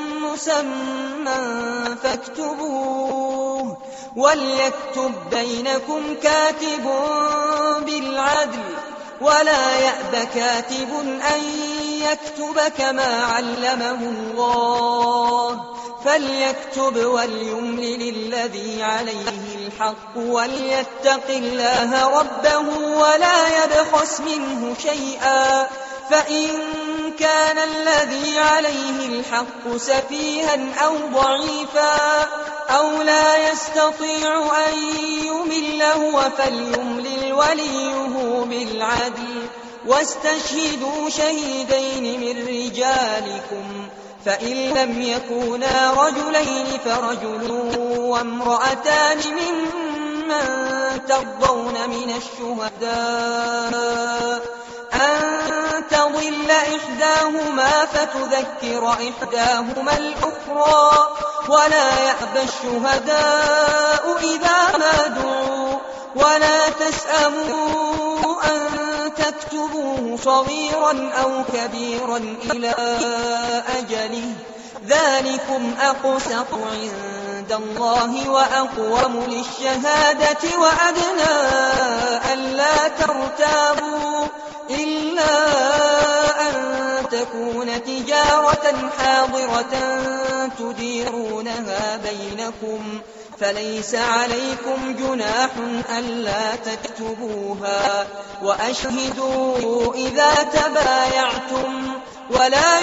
Speaker 1: مسمى فاكتبوه وليكتب بينكم كاتب بالعدل ولا يأب كاتب أن يكتب كما علمه الله فليكتب وليملل الذي عليه الحق وليتق الله ربه ولا يبخس منه شيئا فإن كان الذي عليه الحق سفيها أو ضعيفا أو لا يستطيع أن يمل هو فليملل وليه بالعدل واستشهدوا شهيدين من رجالكم فإن لم يكونا رجلين فرجل وامرأتان ممن ترضون من الشهداء أن تضل إحداهما فتذكر إحداهما الأخرى ولا يأبى الشهداء إذا ما دعوا ولا تسأموا أن تكتبوه صغيرا أو كبيرا إلى أجله ذلكم أقسط عند الله وأقوم للشهادة وأدنى ألا ترتابوا إلا أن تكون تجارة حاضرة تديرونها بينكم فليس عليكم جناح ألا تكتبوها وأشهدوا إذا تبايعتم ولا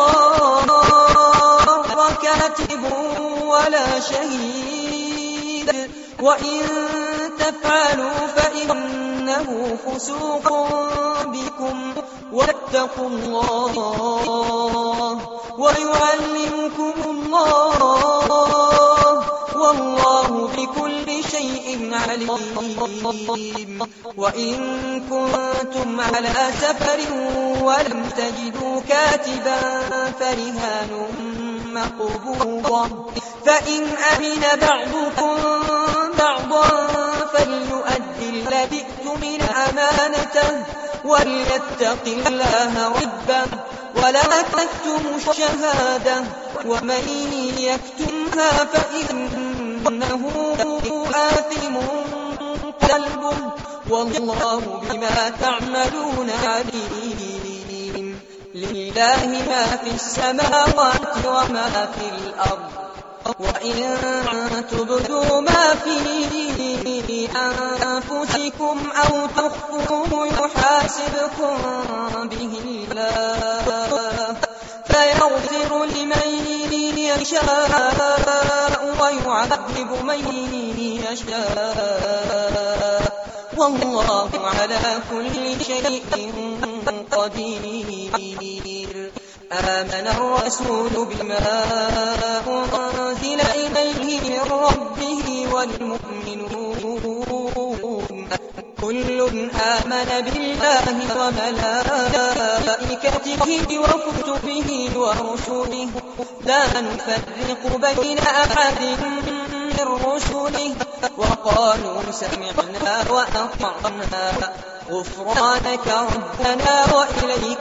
Speaker 1: يضار كاتب ولا شهيد وإن تفعلوا فإنه فسوق بكم واتقوا الله ويعلمكم الله والله بكل شيء عليم وإن كنتم على سفر ولم تجدوا كاتبا فرهان مقبوضة فإن أمن بعضكم بعضا فليؤدي الذي اؤتمن أمانته وليتق الله ربه ولا تكتموا الشهادة ومن يكتمها فإنه آثم قلبه والله بما تعملون عليم لله ما في السماوات وما في الأرض وإن تبدوا ما في أنفسكم أو تخفوه يحاسبكم به الله فيغفر لمن يشاء ويعذب من يشاء والله على كل شيء قدير آمن الرسول بما أنزل إليه من ربه والمؤمنون كل آمن بالله وملائكته وكتبه ورسله لا نفرق بين أحد من رسله وقالوا سمعنا وأطعنا غفرانك ربنا وإليك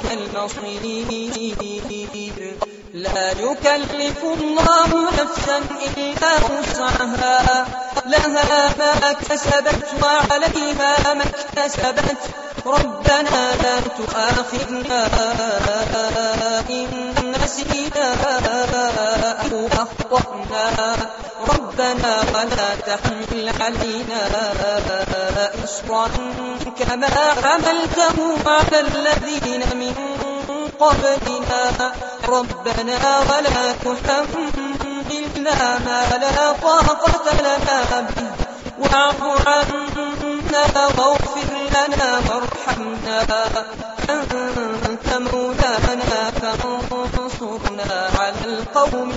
Speaker 1: المصير لا يكلف الله نفسا إلا وسعها لها ما كسبت وعليها ما اكتسبت ربنا لا تؤاخذنا إن نسينا أو أخطأنا ربنا ولا تحمل علينا إصرا كما حملته على الذين من قبلنا ربنا ولا تحملنا ما لا طاقة لنا به واعف عنا واغفر لنا وارحمنا أنت مولانا فانصرنا على القوم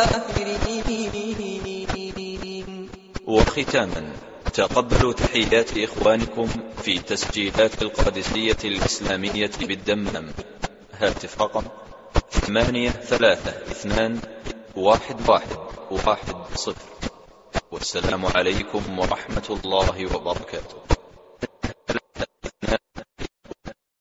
Speaker 1: الكافرين.
Speaker 2: وختاما تقبلوا تحيات إخوانكم في تسجيلات القادسية الإسلامية بالدمام. هاتف رقم ثمانية ثلاثة اثنان واحد واحد واحد صفر. والسلام عليكم ورحمة الله وبركاته.